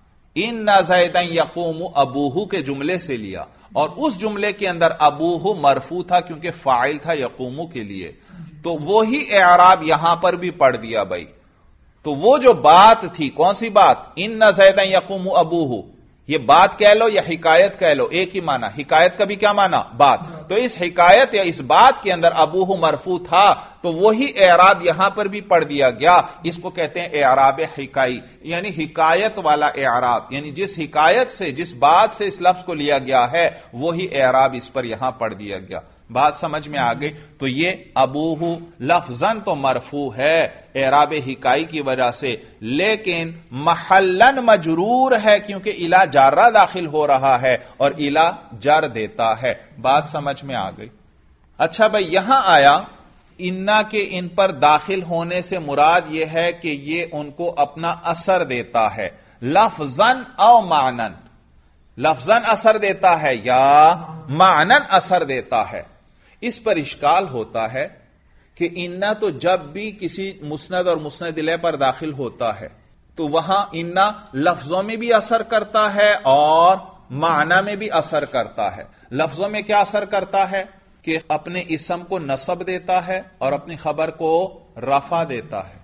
ان زیدن یقوم ابوہ کے جملے سے لیا، اور اس جملے کے اندر ابوہ مرفوع تھا کیونکہ فاعل تھا یقوم کے لیے، تو وہی اعراب یہاں پر بھی پڑھ دیا بھائی. تو وہ جو بات تھی، کون سی بات، ان زیدن یقوم ابوہ، یہ بات کہہ لو یا حکایت کہہ لو ایک ہی معنی. حکایت کا بھی کیا معنی، بات. تو اس حکایت یا اس بات کے اندر ابوہ مرفوع تھا تو وہی اعراب یہاں پر بھی پڑھ دیا گیا. اس کو کہتے ہیں اعراب حکائی، یعنی حکایت والا اعراب، یعنی جس حکایت سے جس بات سے اس لفظ کو لیا گیا ہے وہی اعراب اس پر یہاں پڑھ دیا گیا. بات سمجھ میں آ گئی؟ تو یہ ابوہ لفظاً تو مرفوع ہے اعراب حکائی کی وجہ سے، لیکن محلن مجرور ہے کیونکہ الی جارہ داخل ہو رہا ہے اور الی جر دیتا ہے. بات سمجھ میں آ گئی؟ اچھا بھائی یہاں آیا انا کے ان پر داخل ہونے سے مراد یہ ہے کہ یہ ان کو اپنا اثر دیتا ہے، لفظاً او معنن. لفظاً اثر دیتا ہے یا معنن اثر دیتا ہے. اس پر اشکال ہوتا ہے کہ انا تو جب بھی کسی مسند اور مسند الیہ پر داخل ہوتا ہے تو وہاں انا لفظوں میں بھی اثر کرتا ہے اور معنی میں بھی اثر کرتا ہے. لفظوں میں کیا اثر کرتا ہے کہ اپنے اسم کو نصب دیتا ہے اور اپنی خبر کو رفع دیتا ہے،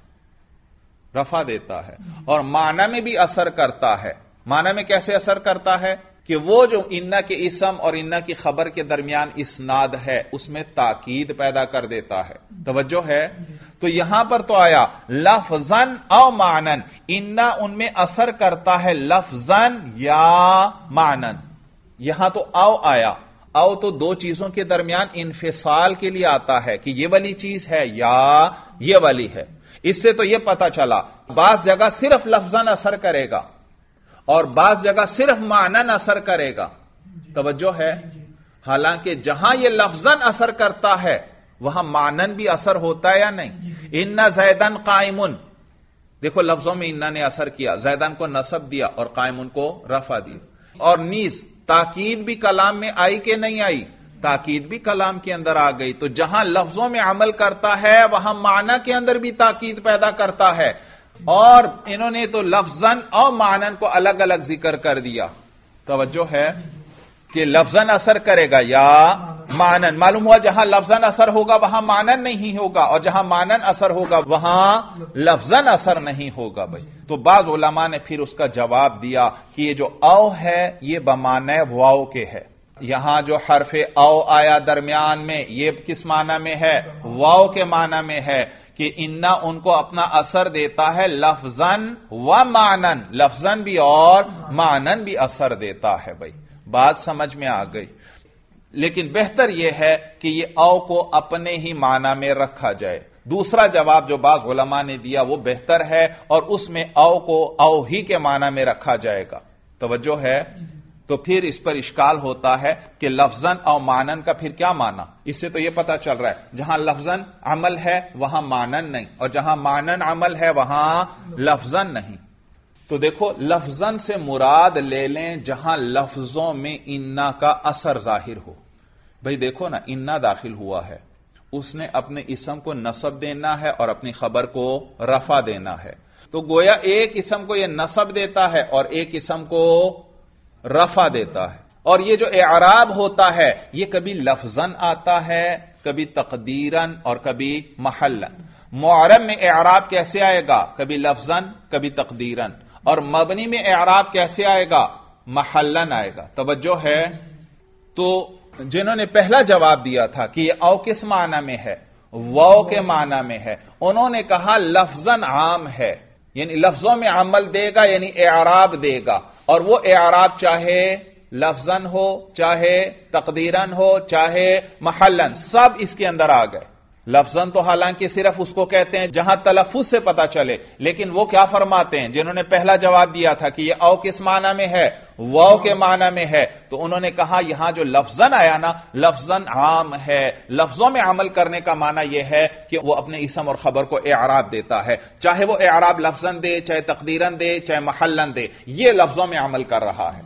رفع دیتا ہے. اور معنی میں بھی اثر کرتا ہے. معنی میں کیسے اثر کرتا ہے کہ وہ جو انا کے اسم اور انا کی خبر کے درمیان اسناد ہے اس میں تاکید پیدا کر دیتا ہے. توجہ ہے؟ تو یہاں پر تو آیا لفظاً او معنن، انا ان میں اثر کرتا ہے لفظاً یا معنن. یہاں تو او آیا، او تو دو چیزوں کے درمیان انفصال کے لیے آتا ہے کہ یہ والی چیز ہے یا یہ والی ہے. اس سے تو یہ پتا چلا بعض جگہ صرف لفظاً اثر کرے گا اور بعض جگہ صرف معنن اثر کرے گا. توجہ ہے؟ حالانکہ جہاں یہ لفظاً اثر کرتا ہے وہاں معنن بھی اثر ہوتا ہے یا نہیں. ان زیدن قائمن، دیکھو لفظوں میں انا نے اثر کیا، زیدن کو نصب دیا اور قائمن کو رفع دیا. اور نیز تاکید بھی کلام میں آئی کہ نہیں آئی، تاکید بھی کلام کے اندر آ گئی. تو جہاں لفظوں میں عمل کرتا ہے وہاں معنی کے اندر بھی تاکید پیدا کرتا ہے. اور انہوں نے تو لفظاً اور معنن کو الگ الگ ذکر کر دیا. توجہ ہے؟ کہ لفظاً اثر کرے گا یا مانن. معلوم ہوا جہاں لفظاً اثر ہوگا وہاں مانن نہیں ہوگا، اور جہاں مانن اثر ہوگا وہاں لفظاً اثر نہیں ہوگا. بھائی تو بعض علماء نے پھر اس کا جواب دیا کہ یہ جو او ہے یہ بمعنی واو کے ہے. یہاں جو حرف او آیا درمیان میں یہ کس معنی میں ہے؟ واو کے معنی میں ہے کہ انا ان کو اپنا اثر دیتا ہے لفظاً و معنن، لفظاً بھی اور معنن بھی اثر دیتا ہے. بھائی بات سمجھ میں آ گئی. لیکن بہتر یہ ہے کہ یہ او کو اپنے ہی معنی میں رکھا جائے. دوسرا جواب جو بعض علماء نے دیا وہ بہتر ہے، اور اس میں او کو او ہی کے معنی میں رکھا جائے گا. توجہ ہے؟ تو پھر اس پر اشکال ہوتا ہے کہ لفظاً اور مانن کا پھر کیا معنی؟ اس سے تو یہ پتا چل رہا ہے جہاں لفظاً عمل ہے وہاں مانن نہیں، اور جہاں مانن عمل ہے وہاں لفظاً نہیں. تو دیکھو لفظاً سے مراد لے لیں جہاں لفظوں میں انا کا اثر ظاہر ہو. بھئی دیکھو نا، انا داخل ہوا ہے، اس نے اپنے اسم کو نصب دینا ہے اور اپنی خبر کو رفع دینا ہے. تو گویا ایک اسم کو یہ نصب دیتا ہے اور ایک اسم کو رفع دیتا ہے. اور یہ جو اعراب ہوتا ہے یہ کبھی لفظاً آتا ہے، کبھی تقدیراً اور کبھی محلاً. معرب میں اعراب کیسے آئے گا؟ کبھی لفظاً کبھی تقدیراً. اور مبنی میں اعراب کیسے آئے گا؟ محلاً آئے گا. توجہ ہے؟ تو جنہوں نے پہلا جواب دیا تھا کہ یہ او کس معنی میں ہے؟ واو کے معنی میں ہے، انہوں نے کہا لفظاً عام ہے، یعنی لفظوں میں عمل دے گا، یعنی اعراب دے گا. اور وہ اعراب چاہے لفظاً ہو، چاہے تقدیراً ہو، چاہے محلاً، سب اس کے اندر آ گئے. لفظاً تو حالانکہ صرف اس کو کہتے ہیں جہاں تلفظ سے پتا چلے، لیکن وہ کیا فرماتے ہیں جنہوں نے پہلا جواب دیا تھا کہ یہ او کس معنی میں ہے؟ واو کے معنی میں ہے. تو انہوں نے کہا یہاں جو لفظاً آیا نا، لفظاً عام ہے. لفظوں میں عمل کرنے کا معنی یہ ہے کہ وہ اپنے اسم اور خبر کو اعراب دیتا ہے، چاہے وہ اعراب لفظاً دے، چاہے تقدیراً دے، چاہے محلاً دے، یہ لفظوں میں عمل کر رہا ہے.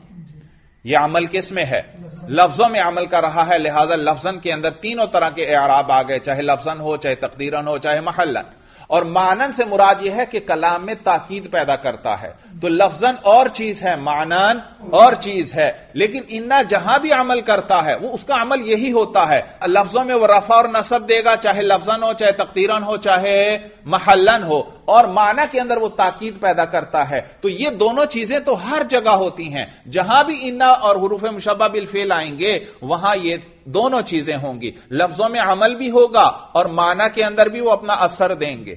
یہ عمل کس میں ہے؟ لفظوں میں عمل کر رہا ہے. لہذا لفظاً کے اندر تینوں طرح کے اعراب آ گئے، چاہے لفظاً ہو، چاہے تقدیراً ہو، چاہے محلاً. اور معنن سے مراد یہ ہے کہ کلام میں تاکید پیدا کرتا ہے. تو لفظاً اور چیز ہے، معنن اور چیز ہے. لیکن انا جہاں بھی عمل کرتا ہے وہ اس کا عمل یہی ہوتا ہے. لفظوں میں وہ رفع اور نصب دے گا، چاہے لفظاً ہو، چاہے تقدیراً ہو، چاہے محلاً ہو. اور معنی کے اندر وہ تاکید پیدا کرتا ہے. تو یہ دونوں چیزیں تو ہر جگہ ہوتی ہیں. جہاں بھی انا اور حروف مشبہ بالفعل آئیں گے وہاں یہ دونوں چیزیں ہوں گی. لفظوں میں عمل بھی ہوگا اور معنی کے اندر بھی وہ اپنا اثر دیں گے.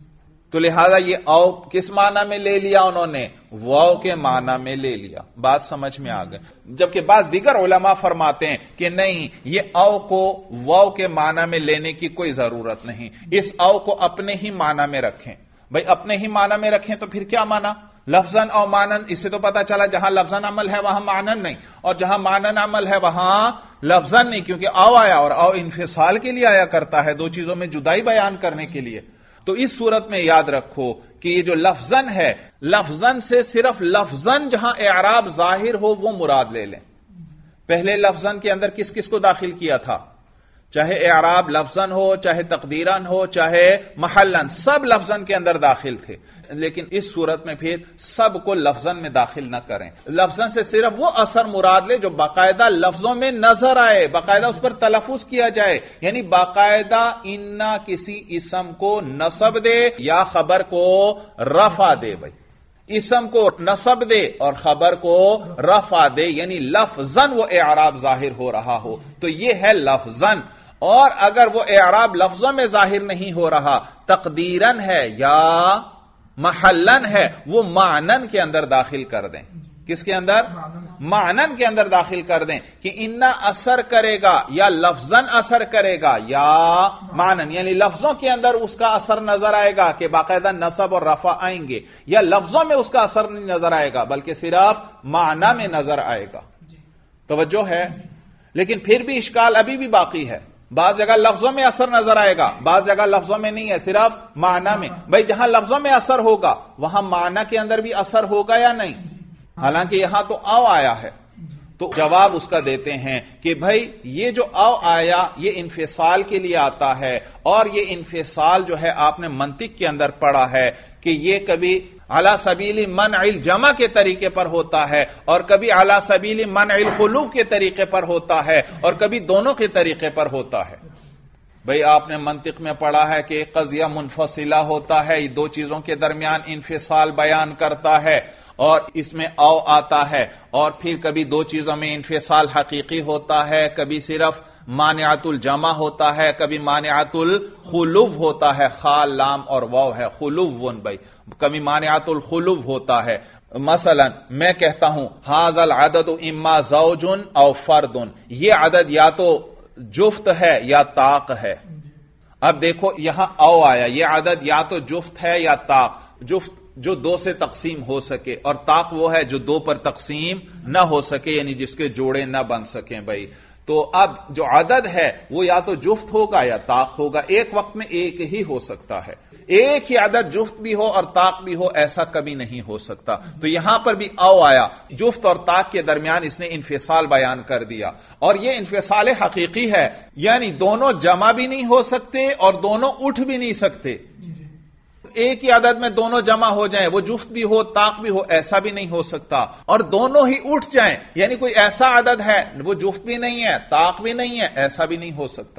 تو لہذا یہ او کس معنی میں لے لیا انہوں نے؟ واو کے معنی میں لے لیا. بات سمجھ میں آ گئی. جبکہ بعض دیگر علماء فرماتے ہیں کہ نہیں، یہ او کو واو کے معنی میں لینے کی کوئی ضرورت نہیں، اس او کو اپنے ہی معنی میں رکھیں. بھئی اپنے ہی معنی میں رکھیں تو پھر کیا معنی؟ لفظاً اور مانن. اس سے تو پتا چلا جہاں لفظاً عمل ہے وہاں مانن نہیں، اور جہاں مانن عمل ہے وہاں لفظاً نہیں، کیونکہ او آیا اور او انفصال کے لیے آیا کرتا ہے، دو چیزوں میں جدائی بیان کرنے کے لیے. تو اس صورت میں یاد رکھو کہ یہ جو لفظاً ہے، لفظاً سے صرف لفظاً جہاں اعراب ظاہر ہو وہ مراد لے لیں. پہلے لفظاً کے اندر کس کس کو داخل کیا تھا؟ چاہے اعراب لفظاً ہو، چاہے تقدیراً ہو، چاہے محلاً، سب لفظاً کے اندر داخل تھے. لیکن اس صورت میں پھر سب کو لفظاً میں داخل نہ کریں. لفظاً سے صرف وہ اثر مراد لے جو باقاعدہ لفظوں میں نظر آئے، باقاعدہ اس پر تلفظ کیا جائے. یعنی باقاعدہ انا کسی اسم کو نصب دے یا خبر کو رفع دے. بھائی اسم کو نصب دے اور خبر کو رفع دے، یعنی لفظاً وہ اعراب ظاہر ہو رہا ہو، تو یہ ہے لفظاً. اور اگر وہ اعراب لفظوں میں ظاہر نہیں ہو رہا، تقدیراً ہے یا محلاً ہے، وہ معنن کے اندر داخل کر دیں. کس کے اندر؟ معنن کے اندر داخل کر دیں کہ انا اثر کرے گا یا لفظاً اثر کرے گا یا معنن، یعنی لفظوں کے اندر اس کا اثر نظر آئے گا کہ باقاعدہ نصب اور رفع آئیں گے، یا لفظوں میں اس کا اثر نہیں نظر آئے گا بلکہ صرف معنی میں نظر آئے گا. توجہ ہے؟ لیکن پھر بھی اشکال ابھی بھی باقی ہے. بعض جگہ لفظوں میں اثر نظر آئے گا، بعض جگہ لفظوں میں نہیں ہے، صرف معنی میں. بھئی جہاں لفظوں میں اثر ہوگا وہاں معنی کے اندر بھی اثر ہوگا یا نہیں؟ حالانکہ یہاں تو او آیا ہے، تو جواب اس کا دیتے ہیں کہ بھائی یہ جو او آیا یہ انفصال کے لیے آتا ہے، اور یہ انفصال جو ہے آپ نے منطق کے اندر پڑھا ہے کہ یہ کبھی علی سبیل منع الجمع کے طریقے پر ہوتا ہے، اور کبھی علی سبیل منع الخلو کے طریقے پر ہوتا ہے، اور کبھی دونوں کے طریقے پر ہوتا ہے۔ بھئی آپ نے منطق میں پڑھا ہے کہ ایک قضیہ منفصلہ ہوتا ہے، یہ دو چیزوں کے درمیان انفصال بیان کرتا ہے، اور اس میں او آتا ہے، اور پھر کبھی دو چیزوں میں انفصال حقیقی ہوتا ہے، کبھی صرف مانعۃ الجمع ہوتا ہے، کبھی مانعۃ الخلو ہوتا ہے، خال لام اور واو ہے خلو، بھائی کبھی مانعۃ الخلو ہوتا ہے۔ مثلا میں کہتا ہوں ھذا العدد اما زوج او فرد، یہ عدد یا تو جفت ہے یا طاق ہے۔ اب دیکھو یہاں او آیا، یہ عدد یا تو جفت ہے یا طاق، جفت جو دو سے تقسیم ہو سکے، اور طاق وہ ہے جو دو پر تقسیم نہ ہو سکے، یعنی جس کے جوڑے نہ بن سکیں بھائی۔ تو اب جو عدد ہے وہ یا تو جفت ہوگا یا طاق ہوگا، ایک وقت میں ایک ہی ہو سکتا ہے، ایک ہی عدد جفت بھی ہو اور طاق بھی ہو، ایسا کبھی نہیں ہو سکتا۔ تو یہاں پر بھی او آیا، جفت اور طاق کے درمیان اس نے انفصال بیان کر دیا، اور یہ انفصال حقیقی ہے، یعنی دونوں جمع بھی نہیں ہو سکتے اور دونوں اٹھ بھی نہیں سکتے۔ ایک ہی عدد میں دونوں جمع ہو جائیں، وہ جفت بھی ہو طاق بھی ہو، ایسا بھی نہیں ہو سکتا، اور دونوں ہی اٹھ جائیں، یعنی کوئی ایسا عدد ہے وہ جفت بھی نہیں ہے طاق بھی نہیں ہے، ایسا بھی نہیں ہو سکتا۔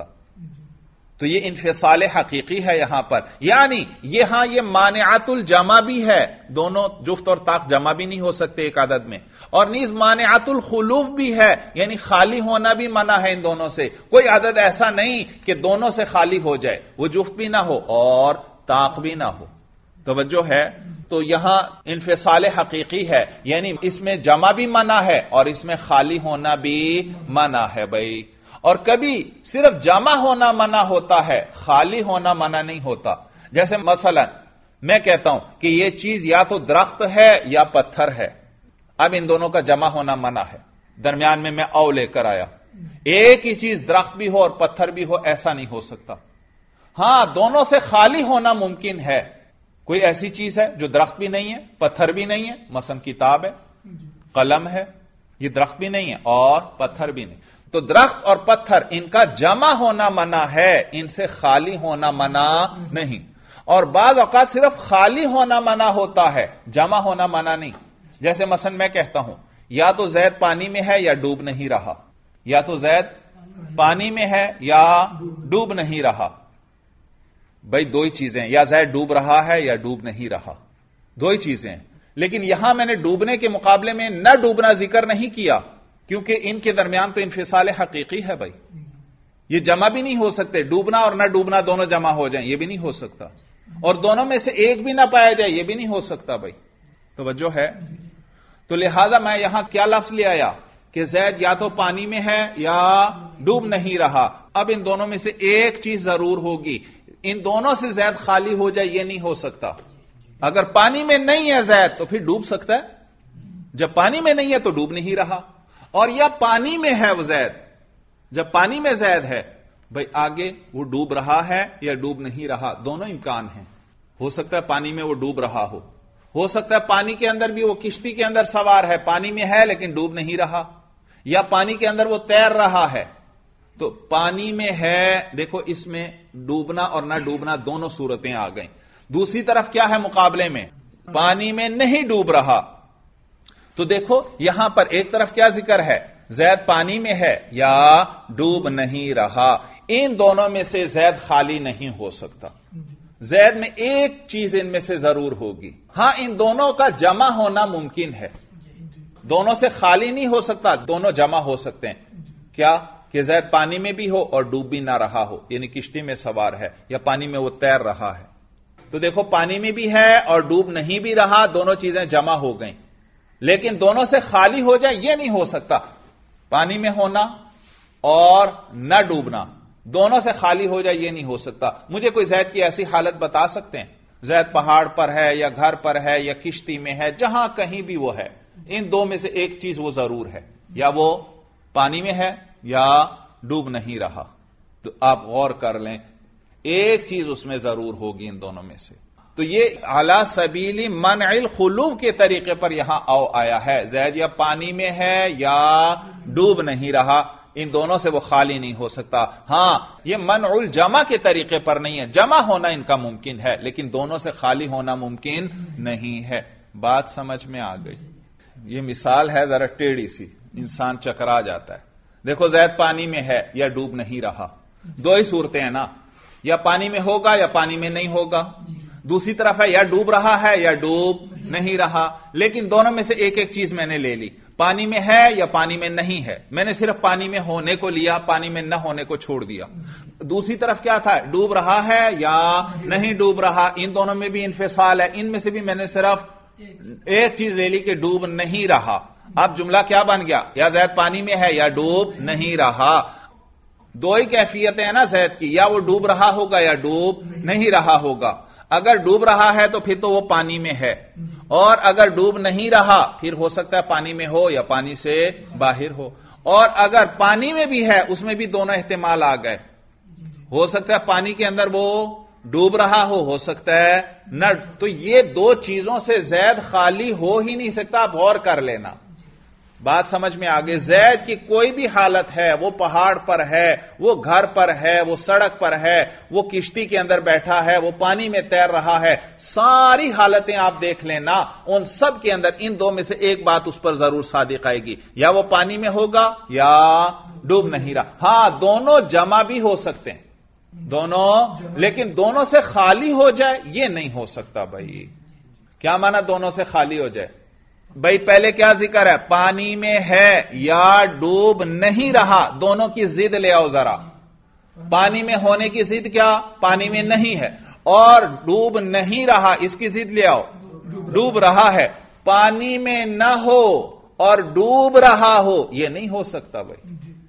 تو یہ انفصال حقیقی ہے یہاں پر، یعنی یہاں یہ مانعۃ الجمع بھی ہے، دونوں جفت اور طاق جمع بھی نہیں ہو سکتے ایک عدد میں، اور نیز مانعۃ الخلو بھی ہے، یعنی خالی ہونا بھی منع ہے ان دونوں سے، کوئی عدد ایسا نہیں کہ دونوں سے خالی ہو جائے، وہ جفت بھی نہ ہو اور طاق بھی نہ ہو۔ توجہ ہے؟ تو یہاں انفصال حقیقی ہے، یعنی اس میں جمع بھی منع ہے اور اس میں خالی ہونا بھی منع ہے بھائی۔ اور کبھی صرف جمع ہونا منع ہوتا ہے، خالی ہونا منع نہیں ہوتا۔ جیسے مثلا میں کہتا ہوں کہ یہ چیز یا تو درخت ہے یا پتھر ہے، اب ان دونوں کا جمع ہونا منع ہے، درمیان میں او لے کر آیا، ایک ہی چیز درخت بھی ہو اور پتھر بھی ہو، ایسا نہیں ہو سکتا۔ ہاں دونوں سے خالی ہونا ممکن ہے، کوئی ایسی چیز ہے جو درخت بھی نہیں ہے پتھر بھی نہیں ہے، مثلا کتاب ہے، قلم ہے، یہ درخت بھی نہیں ہے اور پتھر بھی نہیں، تو درخت اور پتھر ان کا جمع ہونا منع ہے، ان سے خالی ہونا منع نہیں۔ اور بعض اوقات صرف خالی ہونا منع ہوتا ہے، جمع ہونا منع نہیں۔ جیسے مثلا میں کہتا ہوں یا تو زید پانی میں ہے یا ڈوب نہیں رہا، یا تو زید پانی میں ہے یا ڈوب نہیں رہا، بھائی دو ہی چیزیں، یا زید ڈوب رہا ہے یا ڈوب نہیں رہا، دو ہی چیزیں۔ لیکن یہاں میں نے ڈوبنے کے مقابلے میں نہ ڈوبنا ذکر نہیں کیا، کیونکہ ان کے درمیان تو انفصال حقیقی ہے بھائی، یہ جمع بھی نہیں ہو سکتے، ڈوبنا اور نہ ڈوبنا دونوں جمع ہو جائیں یہ بھی نہیں ہو سکتا، اور دونوں میں سے ایک بھی نہ پایا جائے یہ بھی نہیں ہو سکتا بھائی۔ توجہ ہے؟ تو لہذا میں یہاں کیا لفظ لے آیا کہ زید یا تو پانی میں ہے یا ڈوب نہیں رہا، اب ان دونوں میں سے ایک چیز ضرور ہوگی، ان دونوں سے زید خالی ہو جائے یہ نہیں ہو سکتا۔ اگر پانی میں نہیں ہے زید تو پھر ڈوب سکتا ہے، جب پانی میں نہیں ہے تو ڈوب نہیں رہا، اور یا پانی میں ہے وہ زید، جب پانی میں زید ہے بھائی آگے وہ ڈوب رہا ہے یا ڈوب نہیں رہا، دونوں امکان ہیں، ہو سکتا ہے پانی میں وہ ڈوب رہا ہو سکتا ہے پانی کے اندر بھی وہ کشتی کے اندر سوار ہے، پانی میں ہے لیکن ڈوب نہیں رہا، یا پانی کے اندر وہ تیر رہا ہے۔ تو پانی میں ہے، دیکھو اس میں ڈوبنا اور نہ ڈوبنا دونوں صورتیں آ گئیں۔ دوسری طرف کیا ہے مقابلے میں؟ پانی میں نہیں ڈوب رہا، تو دیکھو یہاں پر ایک طرف کیا ذکر ہے، زید پانی میں ہے یا ڈوب نہیں رہا، ان دونوں میں سے زید خالی نہیں ہو سکتا، زید میں ایک چیز ان میں سے ضرور ہوگی۔ ہاں ان دونوں کا جمع ہونا ممکن ہے، دونوں سے خالی نہیں ہو سکتا، دونوں جمع ہو سکتے ہیں۔ کیا؟ کہ زید پانی میں بھی ہو اور ڈوب بھی نہ رہا ہو، یعنی کشتی میں سوار ہے یا پانی میں وہ تیر رہا ہے۔ تو دیکھو پانی میں بھی ہے اور ڈوب نہیں بھی رہا، دونوں چیزیں جمع ہو گئیں، لیکن دونوں سے خالی ہو جائے یہ نہیں ہو سکتا، پانی میں ہونا اور نہ ڈوبنا دونوں سے خالی ہو جائے یہ نہیں ہو سکتا۔ مجھے کوئی زید کی ایسی حالت بتا سکتے ہیں؟ زید پہاڑ پر ہے یا گھر پر ہے یا کشتی میں ہے، جہاں کہیں بھی وہ ہے، ان دو میں سے ایک چیز وہ ضرور ہے، یا وہ پانی میں ہے یا ڈوب نہیں رہا۔ تو آپ غور کر لیں، ایک چیز اس میں ضرور ہوگی ان دونوں میں سے۔ تو یہ علی سبیل منع الخلو کے طریقے پر یہاں او آیا ہے. زید یا پانی میں ہے یا ڈوب نہیں رہا، ان دونوں سے وہ خالی نہیں ہو سکتا. ہاں یہ منع الجمع کے طریقے پر نہیں ہے، جمع ہونا ان کا ممکن ہے لیکن دونوں سے خالی ہونا ممکن نہیں ہے. بات سمجھ میں آ گئی؟ یہ مثال ہے ذرا ٹیڑھی سی، انسان چکرا جاتا ہے. دیکھو زید پانی میں ہے یا ڈوب نہیں رہا، دو ہی صورتیں ہیں نا، یا پانی میں ہوگا یا پانی میں نہیں ہوگا. دوسری طرف ہے یا ڈوب رہا ہے یا ڈوب نہیں رہا، لیکن دونوں میں سے ایک ایک چیز میں نے لے لی، پانی میں ہے یا پانی میں نہیں ہے. میں نے صرف پانی میں ہونے کو لیا، پانی میں نہ ہونے کو چھوڑ دیا. دوسری طرف کیا تھا، ڈوب رہا ہے یا نہیں ڈوب رہا، ان دونوں میں بھی انفصال ہے. ان میں سے بھی میں نے صرف ایک چیز لے لی کہ ڈوب نہیں رہا. اب جملہ کیا بن گیا، یا زید پانی میں ہے یا ڈوب نہیں رہا. دو ہی کیفیتیں ہیں نا زید کی، یا وہ ڈوب رہا ہوگا یا ڈوب نہیں رہا ہوگا. اگر ڈوب رہا ہے تو پھر تو وہ پانی میں ہے، اور اگر ڈوب نہیں رہا پھر ہو سکتا ہے پانی میں ہو یا پانی سے باہر ہو. اور اگر پانی میں بھی ہے اس میں بھی دونوں احتمال آ گئے، ہو سکتا ہے پانی کے اندر وہ ڈوب رہا ہو سکتا ہے نہ. تو یہ دو چیزوں سے زید خالی ہو ہی نہیں سکتا. آپ غور کر لینا، بات سمجھ میں آگے. زید کی کوئی بھی حالت ہے، وہ پہاڑ پر ہے، وہ گھر پر ہے، وہ سڑک پر ہے، وہ کشتی کے اندر بیٹھا ہے، وہ پانی میں تیر رہا ہے، ساری حالتیں آپ دیکھ لینا، ان سب کے اندر ان دو میں سے ایک بات اس پر ضرور صادق آئے گی، یا وہ پانی میں ہوگا یا ڈوب نہیں رہا. ہاں دونوں جمع بھی ہو سکتے ہیں، دونوں، لیکن دونوں سے خالی ہو جائے یہ نہیں ہو سکتا. بھائی کیا مانا دونوں سے خالی ہو جائے؟ بھائی پہلے کیا ذکر ہے، پانی میں ہے یا ڈوب نہیں رہا، دونوں کی ضد لے آؤ ذرا. پانی میں ہونے کی ضد کیا، پانی میں نہیں ہے، اور ڈوب نہیں رہا اس کی ضد لے آؤ، ڈوب رہا ہے. پانی میں نہ ہو اور ڈوب رہا ہو یہ نہیں ہو سکتا. بھائی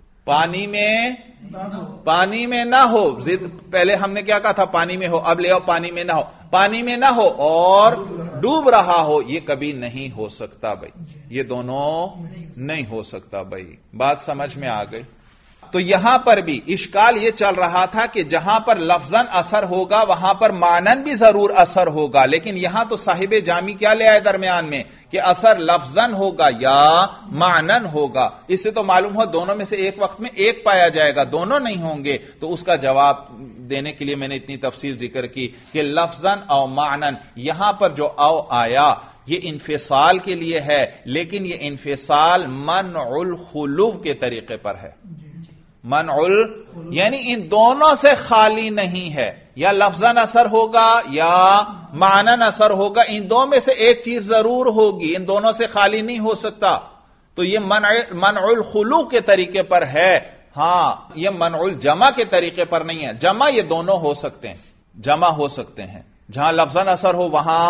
پانی میں نہ ہو، ضد پہلے ہم نے کیا کہا تھا، پانی میں ہو، اب لے آؤ پانی میں نہ ہو. پانی میں نہ ہو اور ڈوب رہا ہو یہ کبھی نہیں ہو سکتا. بھائی یہ دونوں نہیں ہو سکتا. بھائی بات سمجھ میں آ گئی؟ تو یہاں پر بھی اشکال یہ چل رہا تھا کہ جہاں پر لفظاً اثر ہوگا وہاں پر معنن بھی ضرور اثر ہوگا، لیکن یہاں تو صاحب جامی کیا لے آئے درمیان میں کہ اثر لفظاً ہوگا یا معنن ہوگا. اس سے تو معلوم ہو دونوں میں سے ایک وقت میں ایک پایا جائے گا، دونوں نہیں ہوں گے. تو اس کا جواب دینے کے لیے میں نے اتنی تفصیل ذکر کی کہ لفظاً او معنن، یہاں پر جو او آیا یہ انفصال کے لیے ہے، لیکن یہ انفصال منع الخلو کے طریقے پر ہے. منع یعنی ان دونوں سے خالی نہیں ہے، یا لفظاً اثر ہوگا یا معنن اثر ہوگا، ان دو میں سے ایک چیز ضرور ہوگی، ان دونوں سے خالی نہیں ہو سکتا. تو یہ منع الخلو کے طریقے پر ہے. ہاں یہ منع الجمع کے طریقے پر نہیں ہے. جمع یہ دونوں ہو سکتے ہیں، جمع ہو سکتے ہیں، جہاں لفظاً اثر ہو وہاں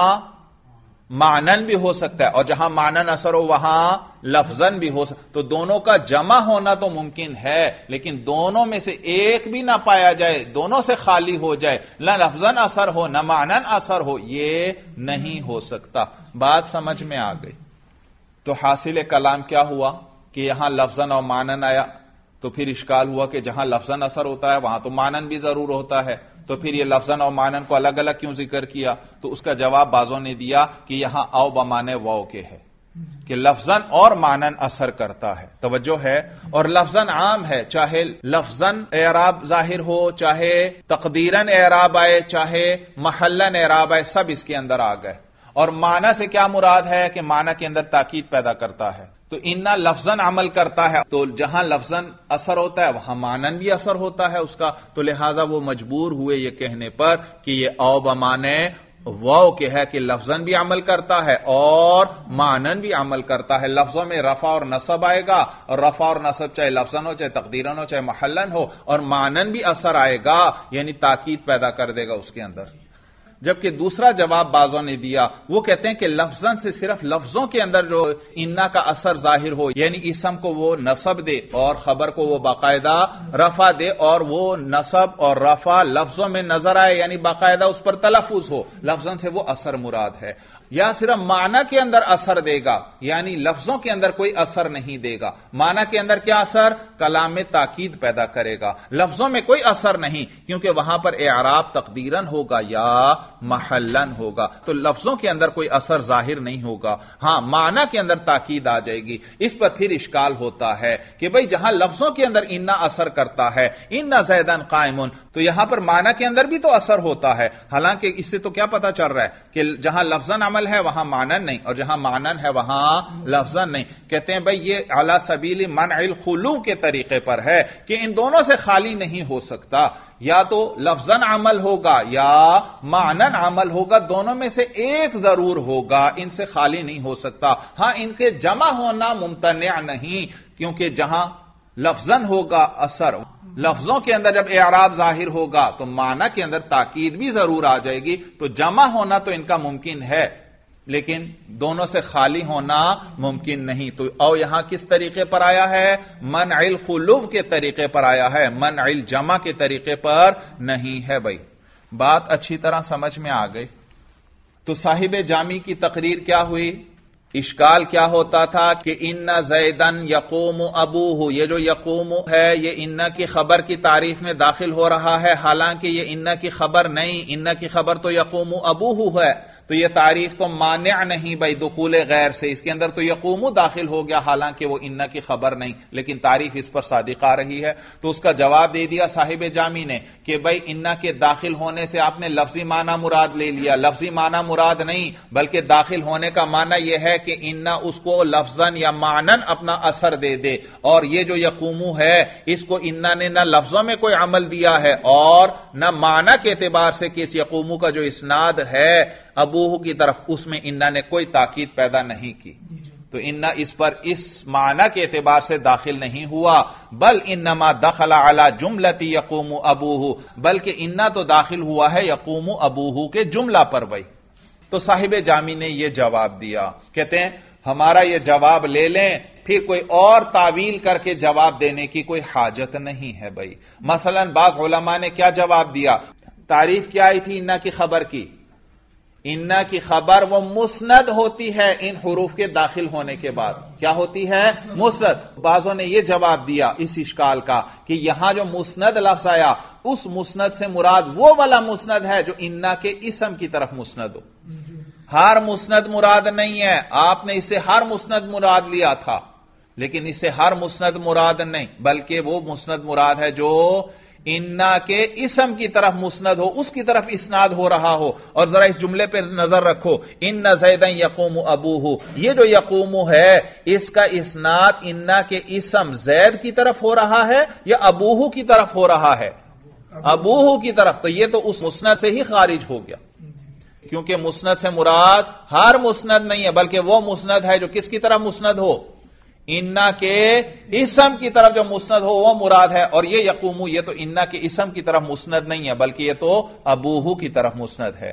معنن بھی ہو سکتا ہے، اور جہاں معنن اثر ہو وہاں لفظاً بھی ہو سکتا. تو دونوں کا جمع ہونا تو ممکن ہے، لیکن دونوں میں سے ایک بھی نہ پایا جائے، دونوں سے خالی ہو جائے، نہ لفظاً اثر ہو نہ معنن اثر ہو، یہ نہیں ہو سکتا. بات سمجھ میں آ گئی؟ تو حاصل کلام کیا ہوا کہ یہاں لفظاً اور معنن آیا، تو پھر اشکال ہوا کہ جہاں لفظاً اثر ہوتا ہے وہاں تو معنن بھی ضرور ہوتا ہے، تو پھر یہ لفظاً اور معنن کو الگ الگ کیوں ذکر کیا؟ تو اس کا جواب بعضوں نے دیا کہ یہاں او بمانے واو کے ہے، کہ لفظاً اور معنن اثر کرتا ہے. توجہ ہے؟ اور لفظاً عام ہے، چاہے لفظاً اعراب ظاہر ہو، چاہے تقدیراً اعراب آئے، چاہے محلاً اعراب آئے، سب اس کے اندر آ گئے. اور معنی سے کیا مراد ہے کہ معنی کے اندر تاکید پیدا کرتا ہے. تو انا لفظاً عمل کرتا ہے، تو جہاں لفظاً اثر ہوتا ہے وہاں معنن بھی اثر ہوتا ہے اس کا. تو لہذا وہ مجبور ہوئے یہ کہنے پر کہ یہ او بمانے واو کے ہے کہ لفظاً بھی عمل کرتا ہے اور معنن بھی عمل کرتا ہے. لفظوں میں رفع اور نصب آئے گا، اور رفع اور نصب چاہے لفظاً ہو چاہے تقدیراً ہو چاہے محلاً ہو، اور معنن بھی اثر آئے گا، یعنی تاکید پیدا کر دے گا اس کے اندر. جبکہ دوسرا جواب بعضوں نے دیا، وہ کہتے ہیں کہ لفظاً سے صرف لفظوں کے اندر جو انا کا اثر ظاہر ہو، یعنی اسم کو وہ نصب دے اور خبر کو وہ باقاعدہ رفع دے، اور وہ نصب اور رفع لفظوں میں نظر آئے، یعنی باقاعدہ اس پر تلفظ ہو، لفظاً سے وہ اثر مراد ہے. یا صرف معنی کے اندر اثر دے گا، یعنی لفظوں کے اندر کوئی اثر نہیں دے گا. معنی کے اندر کیا اثر؟ کلام میں تاکید پیدا کرے گا. لفظوں میں کوئی اثر نہیں، کیونکہ وہاں پر اعراب تقدیرن ہوگا یا محلن ہوگا، تو لفظوں کے اندر کوئی اثر ظاہر نہیں ہوگا. ہاں معنی کے اندر تاکید آ جائے گی. اس پر پھر اشکال ہوتا ہے کہ بھئی جہاں لفظوں کے اندر انا اثر کرتا ہے، ان زیدن قائمن، تو یہاں پر معنی کے اندر بھی تو اثر ہوتا ہے. حالانکہ اس سے تو کیا پتا چل رہا ہے کہ جہاں لفظاً عمل ہے وہاں معنن نہیں، اور جہاں معنن ہے وہاں لفظاً نہیں. کہتے ہیں بھئی یہ علی سبیل منع الخلو کے طریقے پر ہے کہ ان دونوں سے خالی نہیں ہو سکتا، یا تو لفظاً عمل ہوگا یا معنن عمل ہوگا، دونوں میں سے ایک ضرور ہوگا، ان سے خالی نہیں ہو سکتا. ہاں ان کے جمع ہونا ممتنع نہیں، کیونکہ جہاں لفظاً ہوگا اثر، لفظوں کے اندر جب اعراب ظاہر ہوگا تو معنی کے اندر تاکید بھی ضرور آ جائے گی، تو جمع ہونا تو ان کا ممکن ہے لیکن دونوں سے خالی ہونا ممکن نہیں. تو او یہاں کس طریقے پر آیا ہے؟ منع الخلو کے طریقے پر آیا ہے، منع الجمع کے طریقے پر نہیں ہے. بھائی بات اچھی طرح سمجھ میں آ گئی. تو صاحب جامی کی تقریر کیا ہوئی؟ اشکال کیا ہوتا تھا کہ ان زیدن یقوم ابوہ، یہ جو یقوم ہے یہ ان کی خبر کی تعریف میں داخل ہو رہا ہے، حالانکہ یہ ان کی خبر نہیں، ان کی خبر تو یقوم ابوہ ہے. تو یہ تعریف تو مانع نہیں بھائی دخول غیر سے، اس کے اندر تو یقوم داخل ہو گیا حالانکہ وہ ان کی خبر نہیں، لیکن تعریف اس پر صادق آ رہی ہے. تو اس کا جواب دے دیا صاحب جامی نے کہ بھائی ان کے داخل ہونے سے آپ نے لفظی معنی مراد لے لیا. لفظی معنی مراد نہیں بلکہ داخل ہونے کا معنی یہ ہے کہ ان اس کو لفظاً یا معنن اپنا اثر دے دے، اور یہ جو یقوم ہے اس کو ان نے نہ لفظوں میں کوئی عمل دیا ہے اور نہ معنی کے اعتبار سے کہ اس یقوم کا جو اسناد ہے ابوہ کی طرف اس میں انہوں نے کوئی تاکید پیدا نہیں کی. تو انہ اس پر اس معنی کے اعتبار سے داخل نہیں ہوا، بل انما دخل علی جملۃ یقوم ابوہ، بلکہ انہ تو داخل ہوا ہے یقوم ابوہ کے جملہ پر. بھائی تو صاحب جامی نے یہ جواب دیا، کہتے ہیں ہمارا یہ جواب لے لیں، پھر کوئی اور تعویل کر کے جواب دینے کی کوئی حاجت نہیں ہے. بھائی مثلا بعض علماء نے کیا جواب دیا؟ تعریف کیا آئی تھی انہ کی خبر کی؟ ان کی خبر وہ مسند ہوتی ہے ان حروف کے داخل ہونے کے بعد. کیا ہوتی ہے؟ مسند. بعضوں نے یہ جواب دیا اس اشکال کا کہ یہاں جو مسند لفظ آیا اس مسند سے مراد وہ والا مسند ہے جو ان کے اسم کی طرف مسند ہو. ہر مسند مراد نہیں ہے، آپ نے اس سے ہر مسند مراد لیا تھا، لیکن اس سے ہر مسند مراد نہیں بلکہ وہ مسند مراد ہے جو انا کے اسم کی طرف مسند ہو، اس کی طرف اسناد ہو رہا ہو. اور ذرا اس جملے پہ نظر رکھو، ان زیدن یقوم ابوہ، یہ جو یقوم ہے اس کا اسناد انا کے اسم زید کی طرف ہو رہا ہے یا ابوہ کی طرف ہو رہا ہے؟ ابوہ کی طرف. تو یہ تو اس مسند سے ہی خارج ہو گیا، کیونکہ مسند سے مراد ہر مسند نہیں ہے بلکہ وہ مسند ہے جو کس کی طرف مسند ہو؟ انا کے اسم کی طرف جو مسند ہو وہ مراد ہے. اور یہ یقوم یہ تو انا کے اسم کی طرف مسند نہیں ہے بلکہ یہ تو ابوہ کی طرف مسند ہے.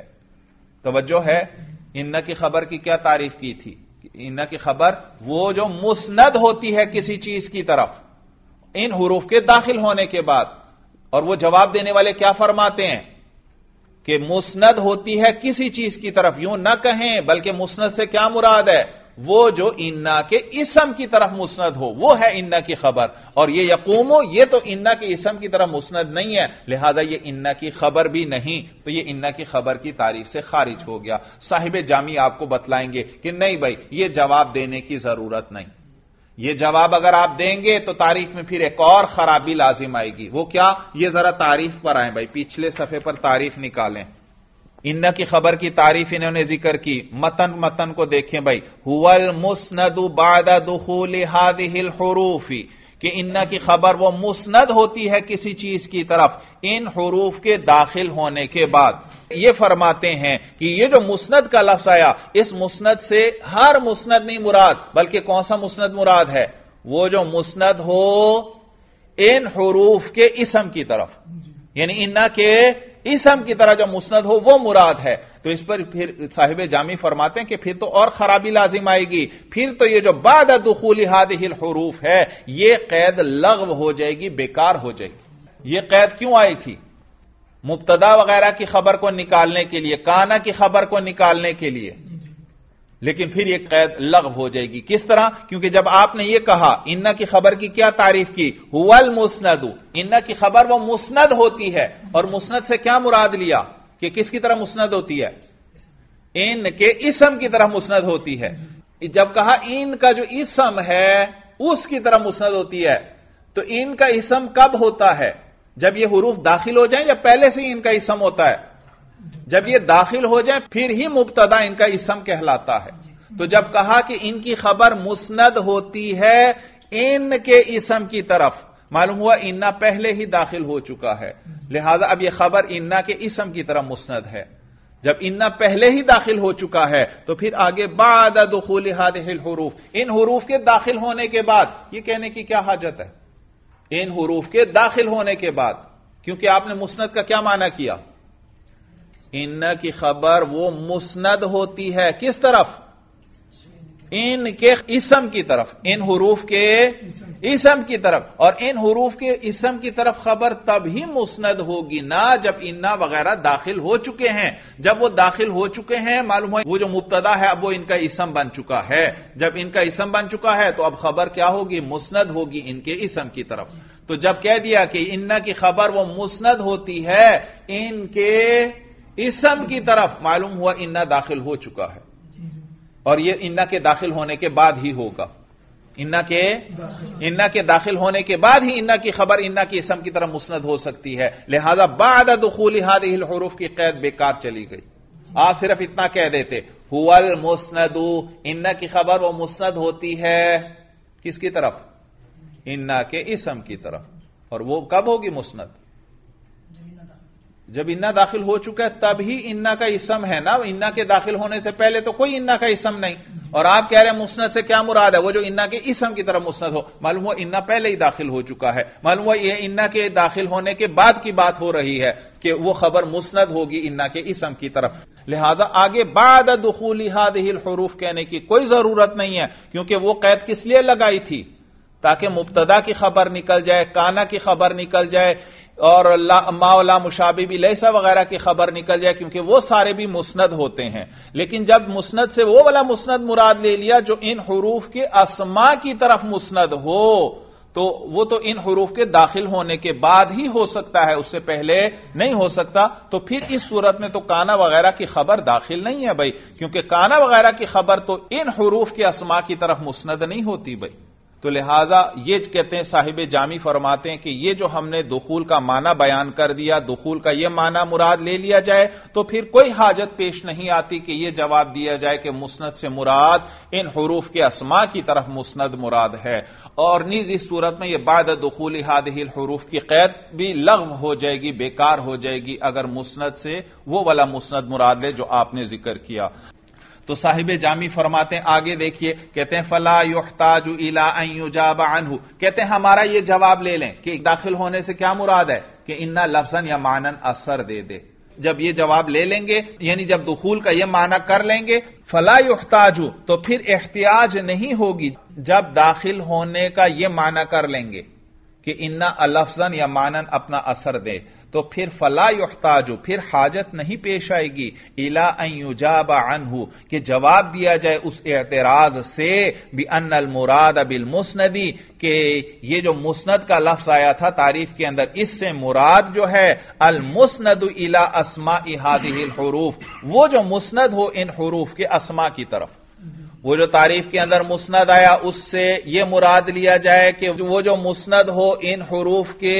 توجہ ہے؟ انا کی خبر کی کیا تعریف کی تھی؟ انا کی خبر وہ جو مسند ہوتی ہے کسی چیز کی طرف ان حروف کے داخل ہونے کے بعد. اور وہ جواب دینے والے کیا فرماتے ہیں کہ مسند ہوتی ہے کسی چیز کی طرف، یوں نہ کہیں بلکہ مسند سے کیا مراد ہے؟ وہ جو انا کے اسم کی طرف مسند ہو وہ ہے انا کی خبر. اور یہ یقوم یہ تو انا کے اسم کی طرف مسند نہیں ہے، لہذا یہ انا کی خبر بھی نہیں، تو یہ انا کی خبر کی تعریف سے خارج ہو گیا. صاحب جامی آپ کو بتلائیں گے کہ نہیں بھائی یہ جواب دینے کی ضرورت نہیں. یہ جواب اگر آپ دیں گے تو تعریف میں پھر ایک اور خرابی لازم آئے گی. وہ کیا؟ یہ ذرا تعریف پر آئیں بھائی، پچھلے صفحے پر تعریف نکالیں. ان کی خبر کی تعریف انہوں نے ذکر کی، متن کو دیکھیں بھائی. هو المسند بعد دخول هذه الحروف، کہ ان کی خبر وہ مسند ہوتی ہے کسی چیز کی طرف ان حروف کے داخل ہونے کے بعد. یہ فرماتے ہیں کہ یہ جو مسند کا لفظ آیا اس مسند سے ہر مسند نہیں مراد بلکہ کون سا مسند مراد ہے؟ وہ جو مسند ہو ان حروف کے اسم کی طرف، یعنی ان کے اسم کی طرح جو مسند ہو وہ مراد ہے. تو اس پر پھر صاحب جامی فرماتے ہیں کہ پھر تو اور خرابی لازم آئے گی. پھر تو یہ جو بعد دخول هذه الحروف ہے یہ قید لغو ہو جائے گی، بیکار ہو جائے گی. یہ قید کیوں آئی تھی؟ مبتدا وغیرہ کی خبر کو نکالنے کے لیے، کانا کی خبر کو نکالنے کے لیے. لیکن پھر یہ قید لغو ہو جائے گی. کس طرح؟ کیونکہ جب آپ نے یہ کہا ان کی خبر کی کیا تعریف کی؟ هو المسند، ان کی خبر وہ مسند ہوتی ہے، اور مسند سے کیا مراد لیا کہ کس کی طرح مسند ہوتی ہے؟ ان کے اسم کی طرح مسند ہوتی ہے. جب کہا ان کا جو اسم ہے اس کی طرح مسند ہوتی ہے، تو ان کا اسم کب ہوتا ہے؟ جب یہ حروف داخل ہو جائیں یا پہلے سے ہی ان کا اسم ہوتا ہے؟ جب یہ داخل ہو جائیں پھر ہی مبتدا ان کا اسم کہلاتا ہے. تو جب کہا کہ ان کی خبر مسند ہوتی ہے ان کے اسم کی طرف، معلوم ہوا انا پہلے ہی داخل ہو چکا ہے، لہذا اب یہ خبر انا کے اسم کی طرف مسند ہے. جب انا پہلے ہی داخل ہو چکا ہے تو پھر آگے بعد دخول هذه الحروف، ان حروف کے داخل ہونے کے بعد، یہ کہنے کی کیا حاجت ہے ان حروف کے داخل ہونے کے بعد؟ کیونکہ آپ نے مسند کا کیا معنی کیا؟ ان کی خبر وہ مسند ہوتی ہے کس طرف؟ ان کے اسم کی طرف، ان حروف کے اسم کی طرف. اور ان حروف کے اسم کی طرف خبر تب ہی مسند ہوگی نہ جب انا وغیرہ داخل ہو چکے ہیں. جب وہ داخل ہو چکے ہیں معلوم ہے وہ جو مبتدا ہے اب وہ ان کا اسم بن چکا ہے. جب ان کا اسم بن چکا ہے تو اب خبر کیا ہوگی؟ مسند ہوگی ان کے اسم کی طرف. تو جب کہہ دیا کہ انا کی خبر وہ مسند ہوتی ہے ان کے اسم کی طرف، معلوم ہوا انا داخل ہو چکا ہے، اور یہ انا کے داخل ہونے کے بعد ہی ہوگا. انا کے داخل ہونے کے بعد ہی انا کی خبر انا کی اسم کی طرف مسند ہو سکتی ہے. لہذا بعد دخول هذه الحروف کی قید بیکار چلی گئی. آپ صرف اتنا کہہ دیتے هو المسند، انا کی خبر وہ مسند ہوتی ہے کس کی طرف؟ انا کے اسم کی طرف. اور وہ کب ہوگی مسند؟ جب انا داخل ہو چکا ہے تب ہی انا کا اسم ہے نا. انا کے داخل ہونے سے پہلے تو کوئی انا کا اسم نہیں. اور آپ کہہ رہے ہیں مسند سے کیا مراد ہے؟ وہ جو انا کے اسم کی طرف مسند ہو. معلوم ہوا انا پہلے ہی داخل ہو چکا ہے. معلوم ہوا یہ انا کے داخل ہونے کے بعد کی بات ہو رہی ہے کہ وہ خبر مسند ہوگی انا کے اسم کی طرف. لہذا آگے بعد دخول هذه الحروف کہنے کی کوئی ضرورت نہیں ہے، کیونکہ وہ قید کس لیے لگائی تھی؟ تاکہ مبتدا کی خبر نکل جائے، کانا کی خبر نکل جائے، اور ما لا مشابہ بھی لیسا وغیرہ کی خبر نکل جائے، کیونکہ وہ سارے بھی مسند ہوتے ہیں. لیکن جب مسند سے وہ والا مسند مراد لے لیا جو ان حروف کے اسما کی طرف مسند ہو، تو وہ تو ان حروف کے داخل ہونے کے بعد ہی ہو سکتا ہے، اس سے پہلے نہیں ہو سکتا. تو پھر اس صورت میں تو کانا وغیرہ کی خبر داخل نہیں ہے بھائی، کیونکہ کانا وغیرہ کی خبر تو ان حروف کے اسما کی طرف مسند نہیں ہوتی بھائی. تو لہٰذا یہ کہتے ہیں صاحب جامی فرماتے ہیں کہ یہ جو ہم نے دخول کا معنی بیان کر دیا، دخول کا یہ معنی مراد لے لیا جائے تو پھر کوئی حاجت پیش نہیں آتی کہ یہ جواب دیا جائے کہ مسند سے مراد ان حروف کے اسما کی طرف مسند مراد ہے. اور نیز اس صورت میں یہ بعد دخول هذه الحروف کی قید بھی لغو ہو جائے گی، بیکار ہو جائے گی اگر مسند سے وہ والا مسند مراد لے جو آپ نے ذکر کیا. تو صاحب جامی فرماتے ہیں آگے دیکھیے، کہتے ہیں فلا يحتاج الى ان يجاب عنه، کہتے ہیں ہمارا یہ جواب لے لیں کہ داخل ہونے سے کیا مراد ہے کہ انا لفظا یا معنن اثر دے دے. جب یہ جواب لے لیں گے یعنی جب دخول کا یہ معنی کر لیں گے فلا يحتاج، تو پھر احتیاج نہیں ہوگی جب داخل ہونے کا یہ معنی کر لیں گے کہ انا لفظا یا معنن اپنا اثر دے، تو پھر فلا يحتاج، پھر حاجت نہیں پیش آئے گی الی ان یجاب عنہ، کہ جواب دیا جائے اس اعتراض سے بان المراد بالمسند، کہ یہ جو مسند کا لفظ آیا تھا تعریف کے اندر اس سے مراد جو ہے المسند الی اسماء هذه الحروف، وہ جو مسند ہو ان حروف کے اسماء کی طرف. وہ جو تعریف کے اندر مسند آیا اس سے یہ مراد لیا جائے کہ وہ جو مسند ہو ان حروف کے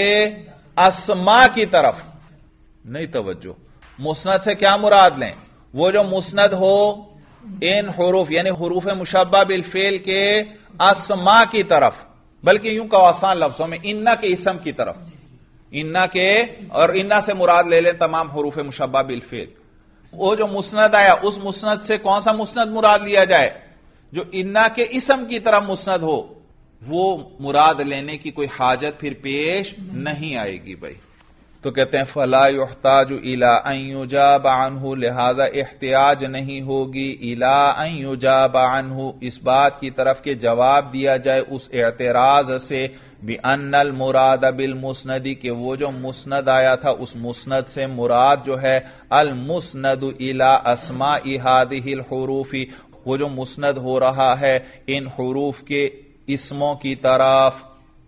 اسما کی طرف. نہیں توجہ، مسند سے کیا مراد لیں؟ وہ جو مسند ہو ان حروف یعنی حروف مشبہ بالفعل کے اسما کی طرف، بلکہ یوں کہ آسان لفظوں میں انا کے اسم کی طرف. انا کے، اور انا سے مراد لے لیں تمام حروف مشبہ بالفعل. وہ جو مسند آیا اس مسند سے کون سا مسند مراد لیا جائے؟ جو انا کے اسم کی طرف مسند ہو، وہ مراد لینے کی کوئی حاجت پھر پیش نہیں آئے گی بھائی. تو کہتے ہیں فلا يحتاج الى ان يجاب عنہ، لہذا احتیاج نہیں ہوگی الى ان يجاب عنہ، اس بات کی طرف کہ جواب دیا جائے اس اعتراض سے بان المراد بالمسند، کہ وہ جو مسند آیا تھا اس مسند سے مراد جو ہے المسند الى اسماء هذه الحروف، وہ جو مسند ہو رہا ہے ان حروف کے اسموں کی طرف،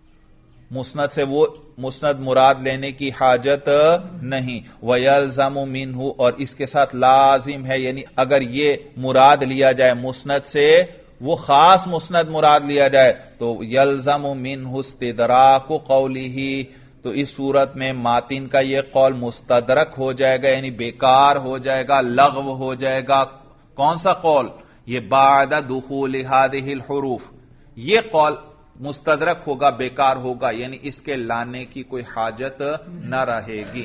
مسند سے وہ مسند مراد لینے کی حاجت نہیں. وَيَلْزَمُ مِنْهُ، اور اس کے ساتھ لازم ہے، یعنی اگر یہ مراد لیا جائے مسند سے، وہ خاص مسند مراد لیا جائے تو یلزم منہ استدراک قوله، تو اس صورت میں ماتن کا یہ قول مستدرک ہو جائے گا، یعنی بیکار ہو جائے گا، لغو ہو جائے گا. کون سا قول؟ یہ بعد دخول هذه الحروف، یہ قول مستدرک ہوگا، بیکار ہوگا، یعنی اس کے لانے کی کوئی حاجت نہ رہے گی.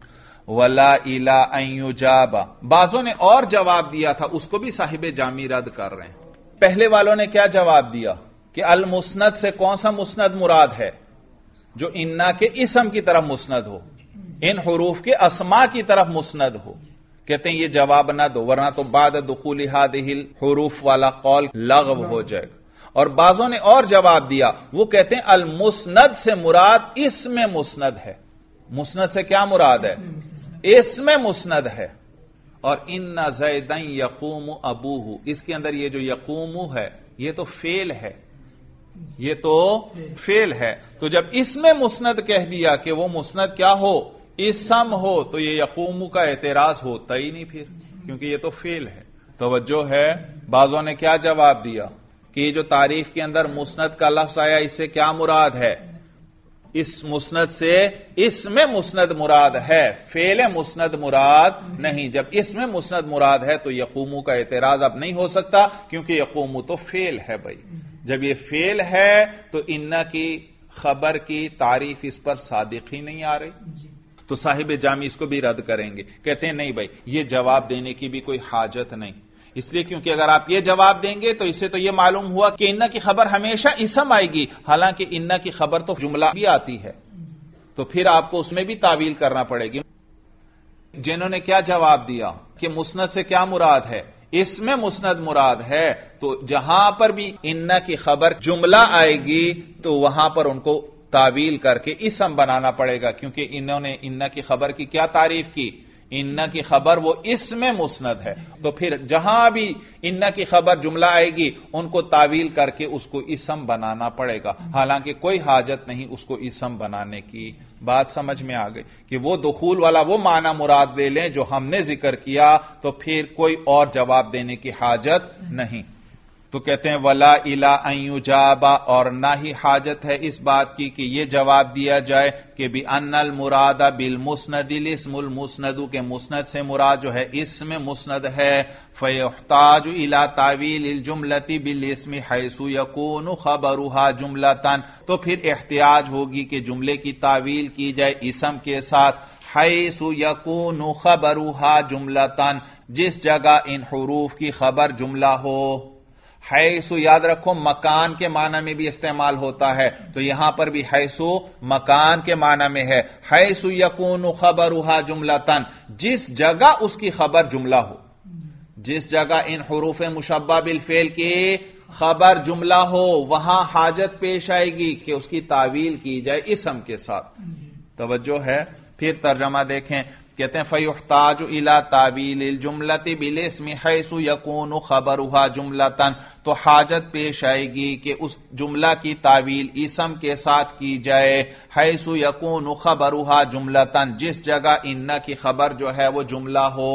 ولا الا ان یجاب، بعضوں نے اور جواب دیا تھا، اس کو بھی صاحب جامی رد کر رہے ہیں. پہلے والوں نے کیا جواب دیا کہ المسند سے کون سا مسند مراد ہے؟ جو انا کے اسم کی طرف مسند ہو، ان حروف کے اسما کی طرف مسند ہو. کہتے ہیں یہ جواب نہ دو، ورنہ تو بعد دخول هذه الحروف والا قول لغو ہو جائے گا. اور بعضوں نے اور جواب دیا، وہ کہتے ہیں المسند سے مراد اسم مسند ہے. مسند سے کیا مراد ہے؟ اسم مسند ہے. اور ان زیدن یقوم ابوہ، اس کے اندر یہ جو یقوم ہے یہ تو فعل ہے، یہ تو فعل ہے. تو جب اسم مسند کہہ دیا کہ وہ مسند کیا ہو؟ اسم ہو، تو یہ یقوم کا اعتراض ہوتا ہی نہیں پھر، کیونکہ یہ تو فعل ہے. توجہ ہے، بعضوں نے کیا جواب دیا کہ یہ جو تعریف کے اندر مسند کا لفظ آیا اس سے کیا مراد ہے؟ اس مسند سے اسم مسند مراد ہے، فعل مسند مراد نہیں. جب اسم مسند مراد ہے تو یقوم کا اعتراض اب نہیں ہو سکتا، کیونکہ یقوم تو فعل ہے بھائی. جب یہ فعل ہے تو انا کی خبر کی تعریف اس پر صادق ہی نہیں آ رہی. تو صاحب جامی اس کو بھی رد کریں گے، کہتے ہیں نہیں بھائی، یہ جواب دینے کی بھی کوئی حاجت نہیں. اس لیے کیونکہ اگر آپ یہ جواب دیں گے تو اس سے تو یہ معلوم ہوا کہ انا کی خبر ہمیشہ اسم آئے گی، حالانکہ انا کی خبر تو جملہ بھی آتی ہے، تو پھر آپ کو اس میں بھی تعویل کرنا پڑے گی. جنہوں نے کیا جواب دیا کہ مسند سے کیا مراد ہے؟ اسم مسند مراد ہے، تو جہاں پر بھی انا کی خبر جملہ آئے گی تو وہاں پر ان کو تعویل کر کے اسم بنانا پڑے گا، کیونکہ انہوں نے انا کی خبر کی کیا تعریف کی؟ انا کی خبر وہ اسم مسند ہے. تو پھر جہاں بھی انا کی خبر جملہ آئے گی ان کو تعویل کر کے اس کو اسم بنانا پڑے گا، حالانکہ کوئی حاجت نہیں اس کو اسم بنانے کی. بات سمجھ میں آ گئی کہ وہ دخول والا وہ معنی مراد لے لیں جو ہم نے ذکر کیا، تو پھر کوئی اور جواب دینے کی حاجت نہیں. تو کہتے ہیں ولا الا ان یجاب، اور نہ ہی حاجت ہے اس بات کی کہ یہ جواب دیا جائے کہ بان المراد بالمسند الاسم المسند، کے مسند سے مراد جو ہے اسم مسند ہے. فیحتاج الى تعویل الجملۃ بالاسم حیث یکون خبرها جملۃ، تو پھر احتیاج ہوگی کہ جملے کی تعویل کی جائے اسم کے ساتھ، حیث یکون خبرها جملۃ، جس جگہ ان حروف کی خبر جملہ ہو. حیث یاد رکھو مکان کے معنی میں بھی استعمال ہوتا ہے، تو یہاں پر بھی حیث مکان کے معنی میں ہے. حیث یکون خبرها جملتن، جس جگہ اس کی خبر جملہ ہو، جس جگہ ان حروف مشبہ بالفعل کی خبر جملہ ہو وہاں حاجت پیش آئے گی کہ اس کی تعویل کی جائے اسم کے ساتھ. توجہ ہے. پھر ترجمہ دیکھیں، کہتے ہیں فَيُحْتَاجُ إِلَى تَعْوِيلِ الْجُمْلَةِ بِالِاسْمِ حَيْثُ يَكُونُ خَبَرُهَا جُمْلَةً، تو حاجت پیش آئے گی کہ اس جملہ کی تعویل اسم کے ساتھ کی جائے، حَيْثُ يَكُونُ خَبَرُهَا جُمْلَةً، جس جگہ انا کی خبر جو ہے وہ جملہ ہو.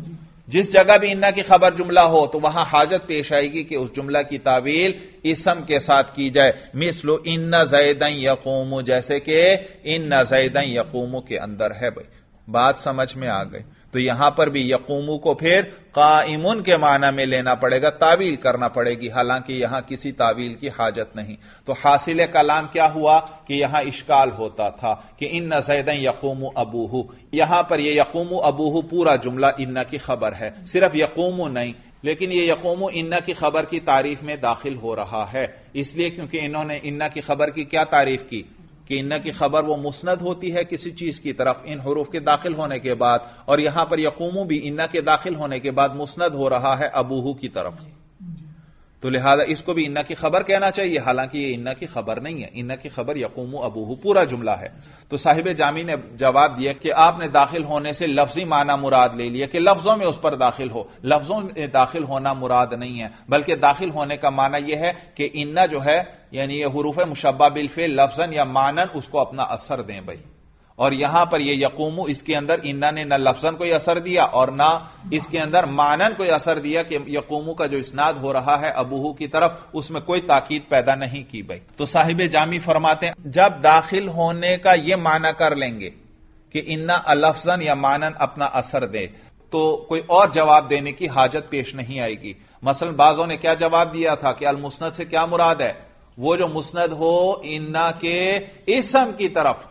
جس جگہ بھی انا کی خبر جملہ ہو تو وہاں حاجت پیش آئے گی کہ اس جملہ کی تعویل اسم کے ساتھ کی جائے. مثل ان زیدن یقوم، جیسے کہ ان زیدن یقوم کے اندر ہے. بھائی بات سمجھ میں آ گئی. تو یہاں پر بھی یقومو کو پھر قائمن کے معنی میں لینا پڑے گا، تعویل کرنا پڑے گی، حالانکہ یہاں کسی تعویل کی حاجت نہیں. تو حاصل کلام کیا ہوا کہ یہاں اشکال ہوتا تھا کہ ان زیدن یقوم ابوہ، یہاں پر یہ یقوم ابوہ پورا جملہ انا کی خبر ہے، صرف یقوم نہیں، لیکن یہ یقوم انا کی خبر کی تعریف میں داخل ہو رہا ہے. اس لیے کیونکہ انہوں نے انا کی خبر کی کیا تعریف کی کہ انا کی خبر وہ مسند ہوتی ہے کسی چیز کی طرف ان حروف کے داخل ہونے کے بعد، اور یہاں پر یقوم بھی انا کے داخل ہونے کے بعد مسند ہو رہا ہے ابوہ کی طرف. تو لہذا اس کو بھی انا کی خبر کہنا چاہیے، حالانکہ یہ انا کی خبر نہیں ہے، انا کی خبر یقوم ابوہ پورا جملہ ہے۔ تو صاحب جامی نے جواب دیا کہ آپ نے داخل ہونے سے لفظی معنی مراد لے لیا کہ لفظوں میں اس پر داخل ہو، لفظوں میں داخل ہونا مراد نہیں ہے، بلکہ داخل ہونے کا معنی یہ ہے کہ انا جو ہے یعنی یہ حروف مشبہ بالفعل لفظاً یا معنن اس کو اپنا اثر دیں بھائی۔ اور یہاں پر یہ یقوم، اس کے اندر انا نے نہ لفظاً کوئی اثر دیا اور نہ اس کے اندر معنن کوئی اثر دیا کہ یقوم کا جو اسناد ہو رہا ہے ابوہ کی طرف اس میں کوئی تاکید پیدا نہیں کی بھائی۔ تو صاحب جامی فرماتے ہیں جب داخل ہونے کا یہ معنی کر لیں گے کہ انا لفظاً یا معنن اپنا اثر دے تو کوئی اور جواب دینے کی حاجت پیش نہیں آئے گی۔ مثلا بعضوں نے کیا جواب دیا تھا کہ المسند سے کیا مراد ہے؟ وہ جو مسند ہو انا کے اسم کی طرف،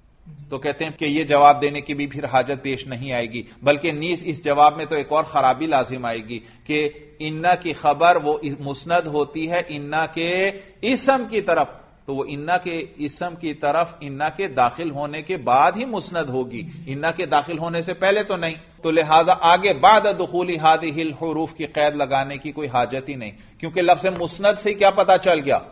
تو کہتے ہیں کہ یہ جواب دینے کی بھی پھر حاجت پیش نہیں آئے گی، بلکہ نیز اس جواب میں تو ایک اور خرابی لازم آئے گی کہ انا کی خبر وہ مسند ہوتی ہے انا کے اسم کی طرف، تو وہ انا کے اسم کی طرف انا کے داخل ہونے کے بعد ہی مسند ہوگی، انا کے داخل ہونے سے پہلے تو نہیں۔ تو لہذا آگے بعد دخول هذه الحروف کی قید لگانے کی کوئی حاجت ہی نہیں، کیونکہ لفظ مسند سے کیا پتا چل گیا؟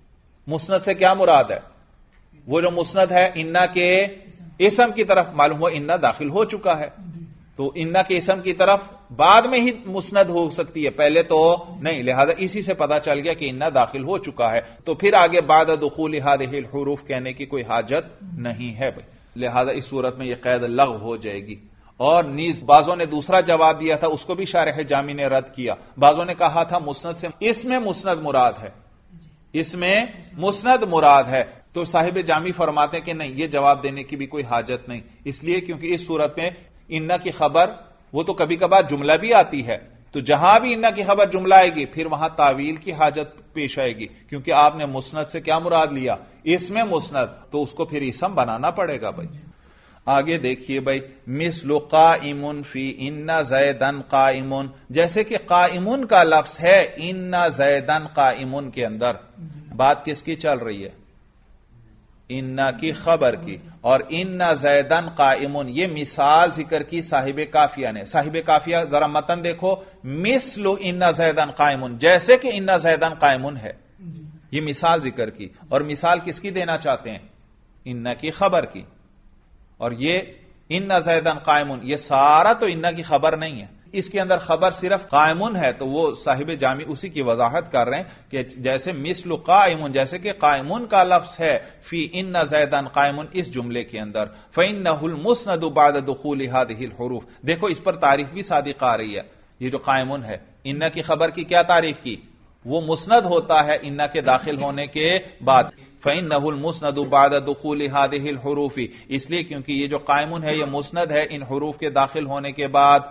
مسند سے کیا مراد ہے؟ وہ جو مسند ہے انا کے اسم کی طرف، معلوم ہوا انا داخل ہو چکا ہے، تو انا کے اسم کی طرف بعد میں ہی مسند ہو سکتی ہے، پہلے تو نہیں، لہذا اسی سے پتا چل گیا کہ انا داخل ہو چکا ہے، تو پھر آگے بعد دخول هذه الحروف کہنے کی کوئی حاجت نہیں ہے بھائی، لہذا اس صورت میں یہ قید لغو ہو جائے گی۔ اور نیز بعضوں نے دوسرا جواب دیا تھا، اس کو بھی شارح جامی نے رد کیا، بعضوں نے کہا تھا مسند سے اس میں مسند مراد ہے، اس میں مسند مراد ہے، تو صاحب جامی فرماتے ہیں کہ نہیں، یہ جواب دینے کی بھی کوئی حاجت نہیں، اس لیے کیونکہ اس صورت میں انا کی خبر وہ تو کبھی کبھار جملہ بھی آتی ہے، تو جہاں بھی انا کی خبر جملہ آئے گی پھر وہاں تعویل کی حاجت پیش آئے گی، کیونکہ آپ نے مسند سے کیا مراد لیا؟ اس میں مسند، تو اس کو پھر اسم بنانا پڑے گا بھائی۔ آگے دیکھیے بھائی، مثل قائم فی ان زیدن قائم، جیسے کہ قائم کا لفظ ہے ان زیدن قائم کے اندر، بات کس کی چل رہی ہے؟ انا کی خبر کی، اور ان زیدن قائم یہ مثال ذکر کی صاحب کافیہ نے۔ صاحب کافیہ ذرا متن دیکھو، مثل ان زیدن قائم، جیسے کہ ان زیدن قائم ہے، یہ مثال ذکر کی، اور مثال کس کی دینا چاہتے ہیں؟ انا کی خبر کی، اور یہ ان زیدن قائم یہ سارا تو انا کی خبر نہیں ہے، اس کے اندر خبر صرف قائم ہے، تو وہ صاحب جامی اسی کی وضاحت کر رہے ہیں کہ جیسے مثل قائم، جیسے کہ قائم کا لفظ ہے فی ان زیدن قائم اس جملے کے اندر، فإنه المسند بعد دخول هذه الحروف، دیکھو اس پر تعریف بھی صادق آ رہی ہے، یہ جو قائم ہے ان کی خبر کی کیا تعریف کی؟ وہ مسند ہوتا ہے ان کے داخل ہونے کے بعد، فإنه المسند بعد دخول هذه الحروف، اس لیے کیونکہ یہ جو قائم ہے یہ مسند ہے ان حروف کے داخل ہونے کے بعد۔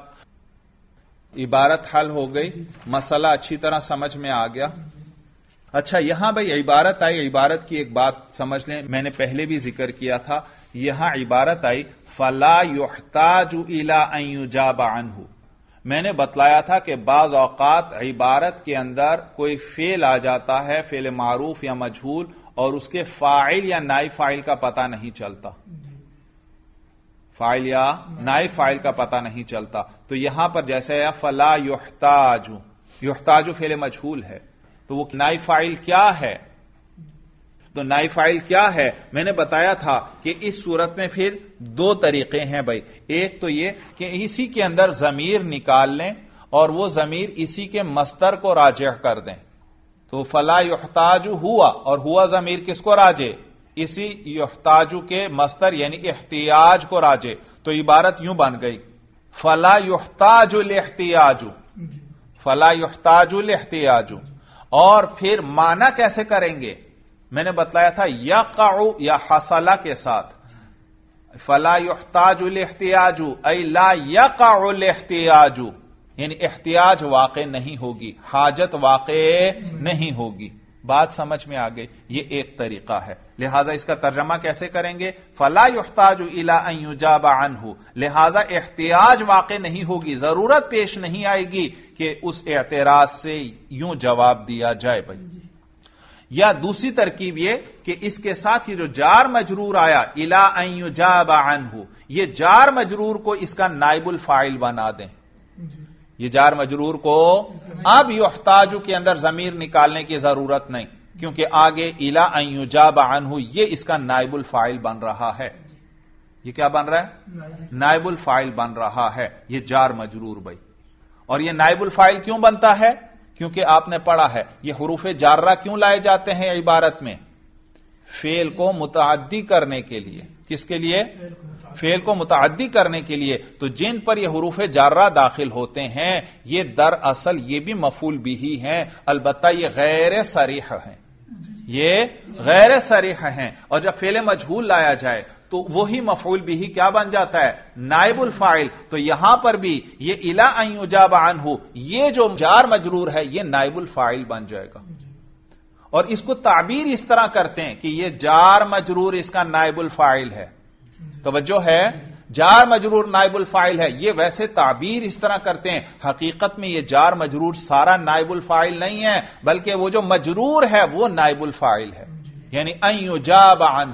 عبارت حل ہو گئی، مسئلہ اچھی طرح سمجھ میں آ گیا۔ اچھا یہاں بھائی عبارت آئی، عبارت کی ایک بات سمجھ لیں، میں نے پہلے بھی ذکر کیا تھا، یہاں عبارت آئی فلا يحتاج الى ان يجاب عنه، میں نے بتلایا تھا کہ بعض اوقات عبارت کے اندر کوئی فعل آ جاتا ہے، فعل معروف یا مجہول، اور اس کے فاعل یا نائب فاعل کا پتہ نہیں چلتا، فاعل یا نائب فاعل کا پتہ نہیں چلتا، تو یہاں پر جیسے فلا یحتاج، یحتاج فعل مجہول ہے، تو وہ نائب فاعل کیا ہے؟ تو نائب فاعل کیا ہے؟ میں نے بتایا تھا کہ اس صورت میں پھر دو طریقے ہیں بھائی، ایک تو یہ کہ اسی کے اندر ضمیر نکال لیں اور وہ ضمیر اسی کے مصدر کو راجع کر دیں، تو فلا یحتاج ہوا، اور ہوا ضمیر کس کو راجع؟ اسی یحتاج کے مصدر یعنی احتیاج کو راجع، تو عبارت یوں بن گئی فلا یحتاج الاحتیاج، فلا یحتاج الاحتیاج، اور پھر معنی کیسے کریں گے؟ میں نے بتلایا تھا یقع یا حصل کے ساتھ، فلا یحتاج الاحتیاج ای لا یقع الاحتیاج، یعنی احتیاج واقع نہیں ہوگی، حاجت واقع نہیں ہوگی، بات سمجھ میں آ گئی، یہ ایک طریقہ ہے، لہذا اس کا ترجمہ کیسے کریں گے؟ فلا یحتاج الی ان یجاب عنہ، لہذا احتیاج واقع نہیں ہوگی، ضرورت پیش نہیں آئے گی کہ اس اعتراض سے یوں جواب دیا جائے بھائی۔ یا دوسری ترکیب یہ کہ اس کے ساتھ یہ جو جار مجرور آیا الی ان یجاب عنہ، یہ جار مجرور کو اس کا نائب الفاعل بنا دیں، یہ جار مجرور کو اب یحتاجو کے اندر ضمیر نکالنے کی ضرورت نہیں، کیونکہ آگے الی ان یجاب عنہ یہ اس کا نائب الفاعل بن رہا ہے. یہ کیا بن رہا ہے؟ نائب الفاعل بن رہا ہے یہ جار مجرور بھائی. اور یہ نائب الفاعل کیوں بنتا ہے؟ کیونکہ آپ نے پڑھا ہے یہ حروف جارہ کیوں لائے جاتے ہیں عبارت میں؟ فعل کو متعدی کرنے کے لیے. کس کے لیے؟ فعل کو متعدی کرنے کے لیے. تو جن پر یہ حروف جارہ داخل ہوتے ہیں یہ دراصل یہ بھی مفعول بھی ہیں، البتہ یہ غیر صریح ہیں، یہ غیر صریح ہیں. اور جب فعل مجہول لایا جائے تو وہی مفعول بھی کیا بن جاتا ہے؟ نائب الفاعل. تو یہاں پر بھی یہ الی ان یجاب عنہ یہ جو جار مجرور ہے یہ نائب الفاعل بن جائے گا. اور اس کو تعبیر اس طرح کرتے ہیں کہ یہ جار مجرور اس کا نائب الفاعل ہے. توجہ ہے، جار مجرور نائب الفاعل ہے. یہ ویسے تعبیر اس طرح کرتے ہیں، حقیقت میں یہ جار مجرور سارا نائب الفاعل نہیں ہے، بلکہ وہ جو مجرور ہے وہ نائب الفاعل ہے. یعنی ان یجاب عنہ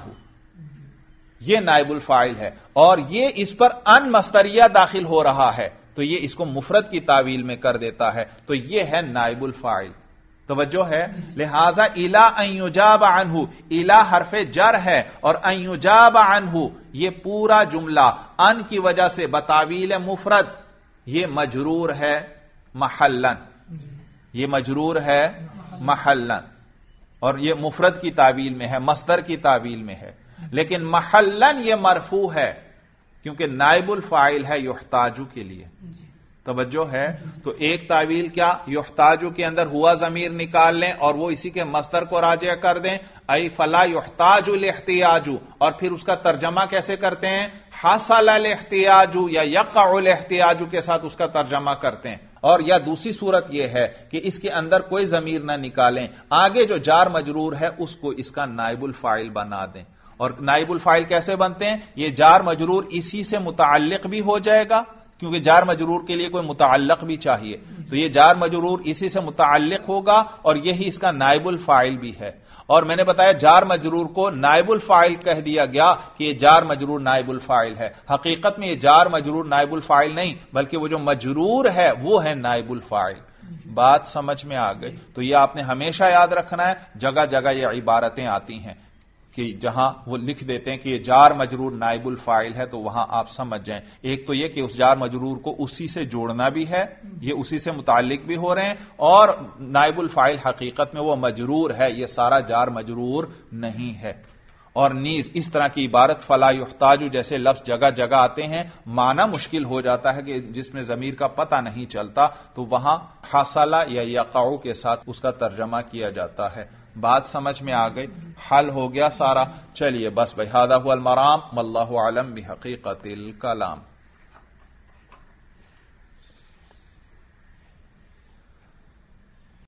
یہ نائب الفاعل ہے، اور یہ اس پر ان مصدریہ داخل ہو رہا ہے تو یہ اس کو مفرد کی تعویل میں کر دیتا ہے. تو یہ ہے نائب الفاعل. توجہ ہے، لہذا الی ان یجاب عنہ الی حرف جر ہے، اور ان یجاب عنہ یہ پورا جملہ ان کی وجہ سے بتاویل مفرد یہ مجرور ہے محلن، یہ مجرور ہے محلن، اور یہ مفرد کی تعویل میں ہے، مصدر کی تعویل میں ہے. لیکن محلن یہ مرفوع ہے کیونکہ نائب الفاعل ہے یحتاجو کے لیے. توجہ ہے، تو ایک تعویل کیا، یحتاجو کے اندر ہوا ضمیر نکال لیں اور وہ اسی کے مصدر کو راجع کر دیں، ای فلا یحتاج الاحتیاج، اور پھر اس کا ترجمہ کیسے کرتے ہیں؟ حصل الاحتیاج یا یقع الاحتیاج کے ساتھ اس کا ترجمہ کرتے ہیں. اور یا دوسری صورت یہ ہے کہ اس کے اندر کوئی ضمیر نہ نکالیں، آگے جو جار مجرور ہے اس کو اس کا نائب الفاعل بنا دیں. اور نائب الفاعل کیسے بنتے ہیں؟ یہ جار مجرور اسی سے متعلق بھی ہو جائے گا، کیونکہ جار مجرور کے لیے کوئی متعلق بھی چاہیے، تو یہ جار مجرور اسی سے متعلق ہوگا اور یہی اس کا نائب الفاعل بھی ہے. اور میں نے بتایا جار مجرور کو نائب الفاعل کہہ دیا گیا کہ یہ جار مجرور نائب الفاعل ہے. حقیقت میں یہ جار مجرور نائب الفاعل نہیں بلکہ وہ جو مجرور ہے وہ ہے نائب الفاعل. بات سمجھ میں آ گئی؟ تو یہ آپ نے ہمیشہ یاد رکھنا ہے، جگہ جگہ یہ عبارتیں آتی ہیں کہ جہاں وہ لکھ دیتے ہیں کہ یہ جار مجرور نائب الفاعل ہے تو وہاں آپ سمجھ جائیں. ایک تو یہ کہ اس جار مجرور کو اسی سے جوڑنا بھی ہے، یہ اسی سے متعلق بھی ہو رہے ہیں، اور نائب الفاعل حقیقت میں وہ مجرور ہے، یہ سارا جار مجرور نہیں ہے. اور نیز اس طرح کی عبارت فلا یحتاج جیسے لفظ جگہ جگہ آتے ہیں، معنی مشکل ہو جاتا ہے کہ جس میں ضمیر کا پتہ نہیں چلتا، تو وہاں حصل یا یقع کے ساتھ اس کا ترجمہ کیا جاتا ہے. بات سمجھ میں آ گئی؟ حل ہو گیا سارا. چلیے بس بھائی، ھذا ھو المرام واللہ اعلم بحقیقت الکلام.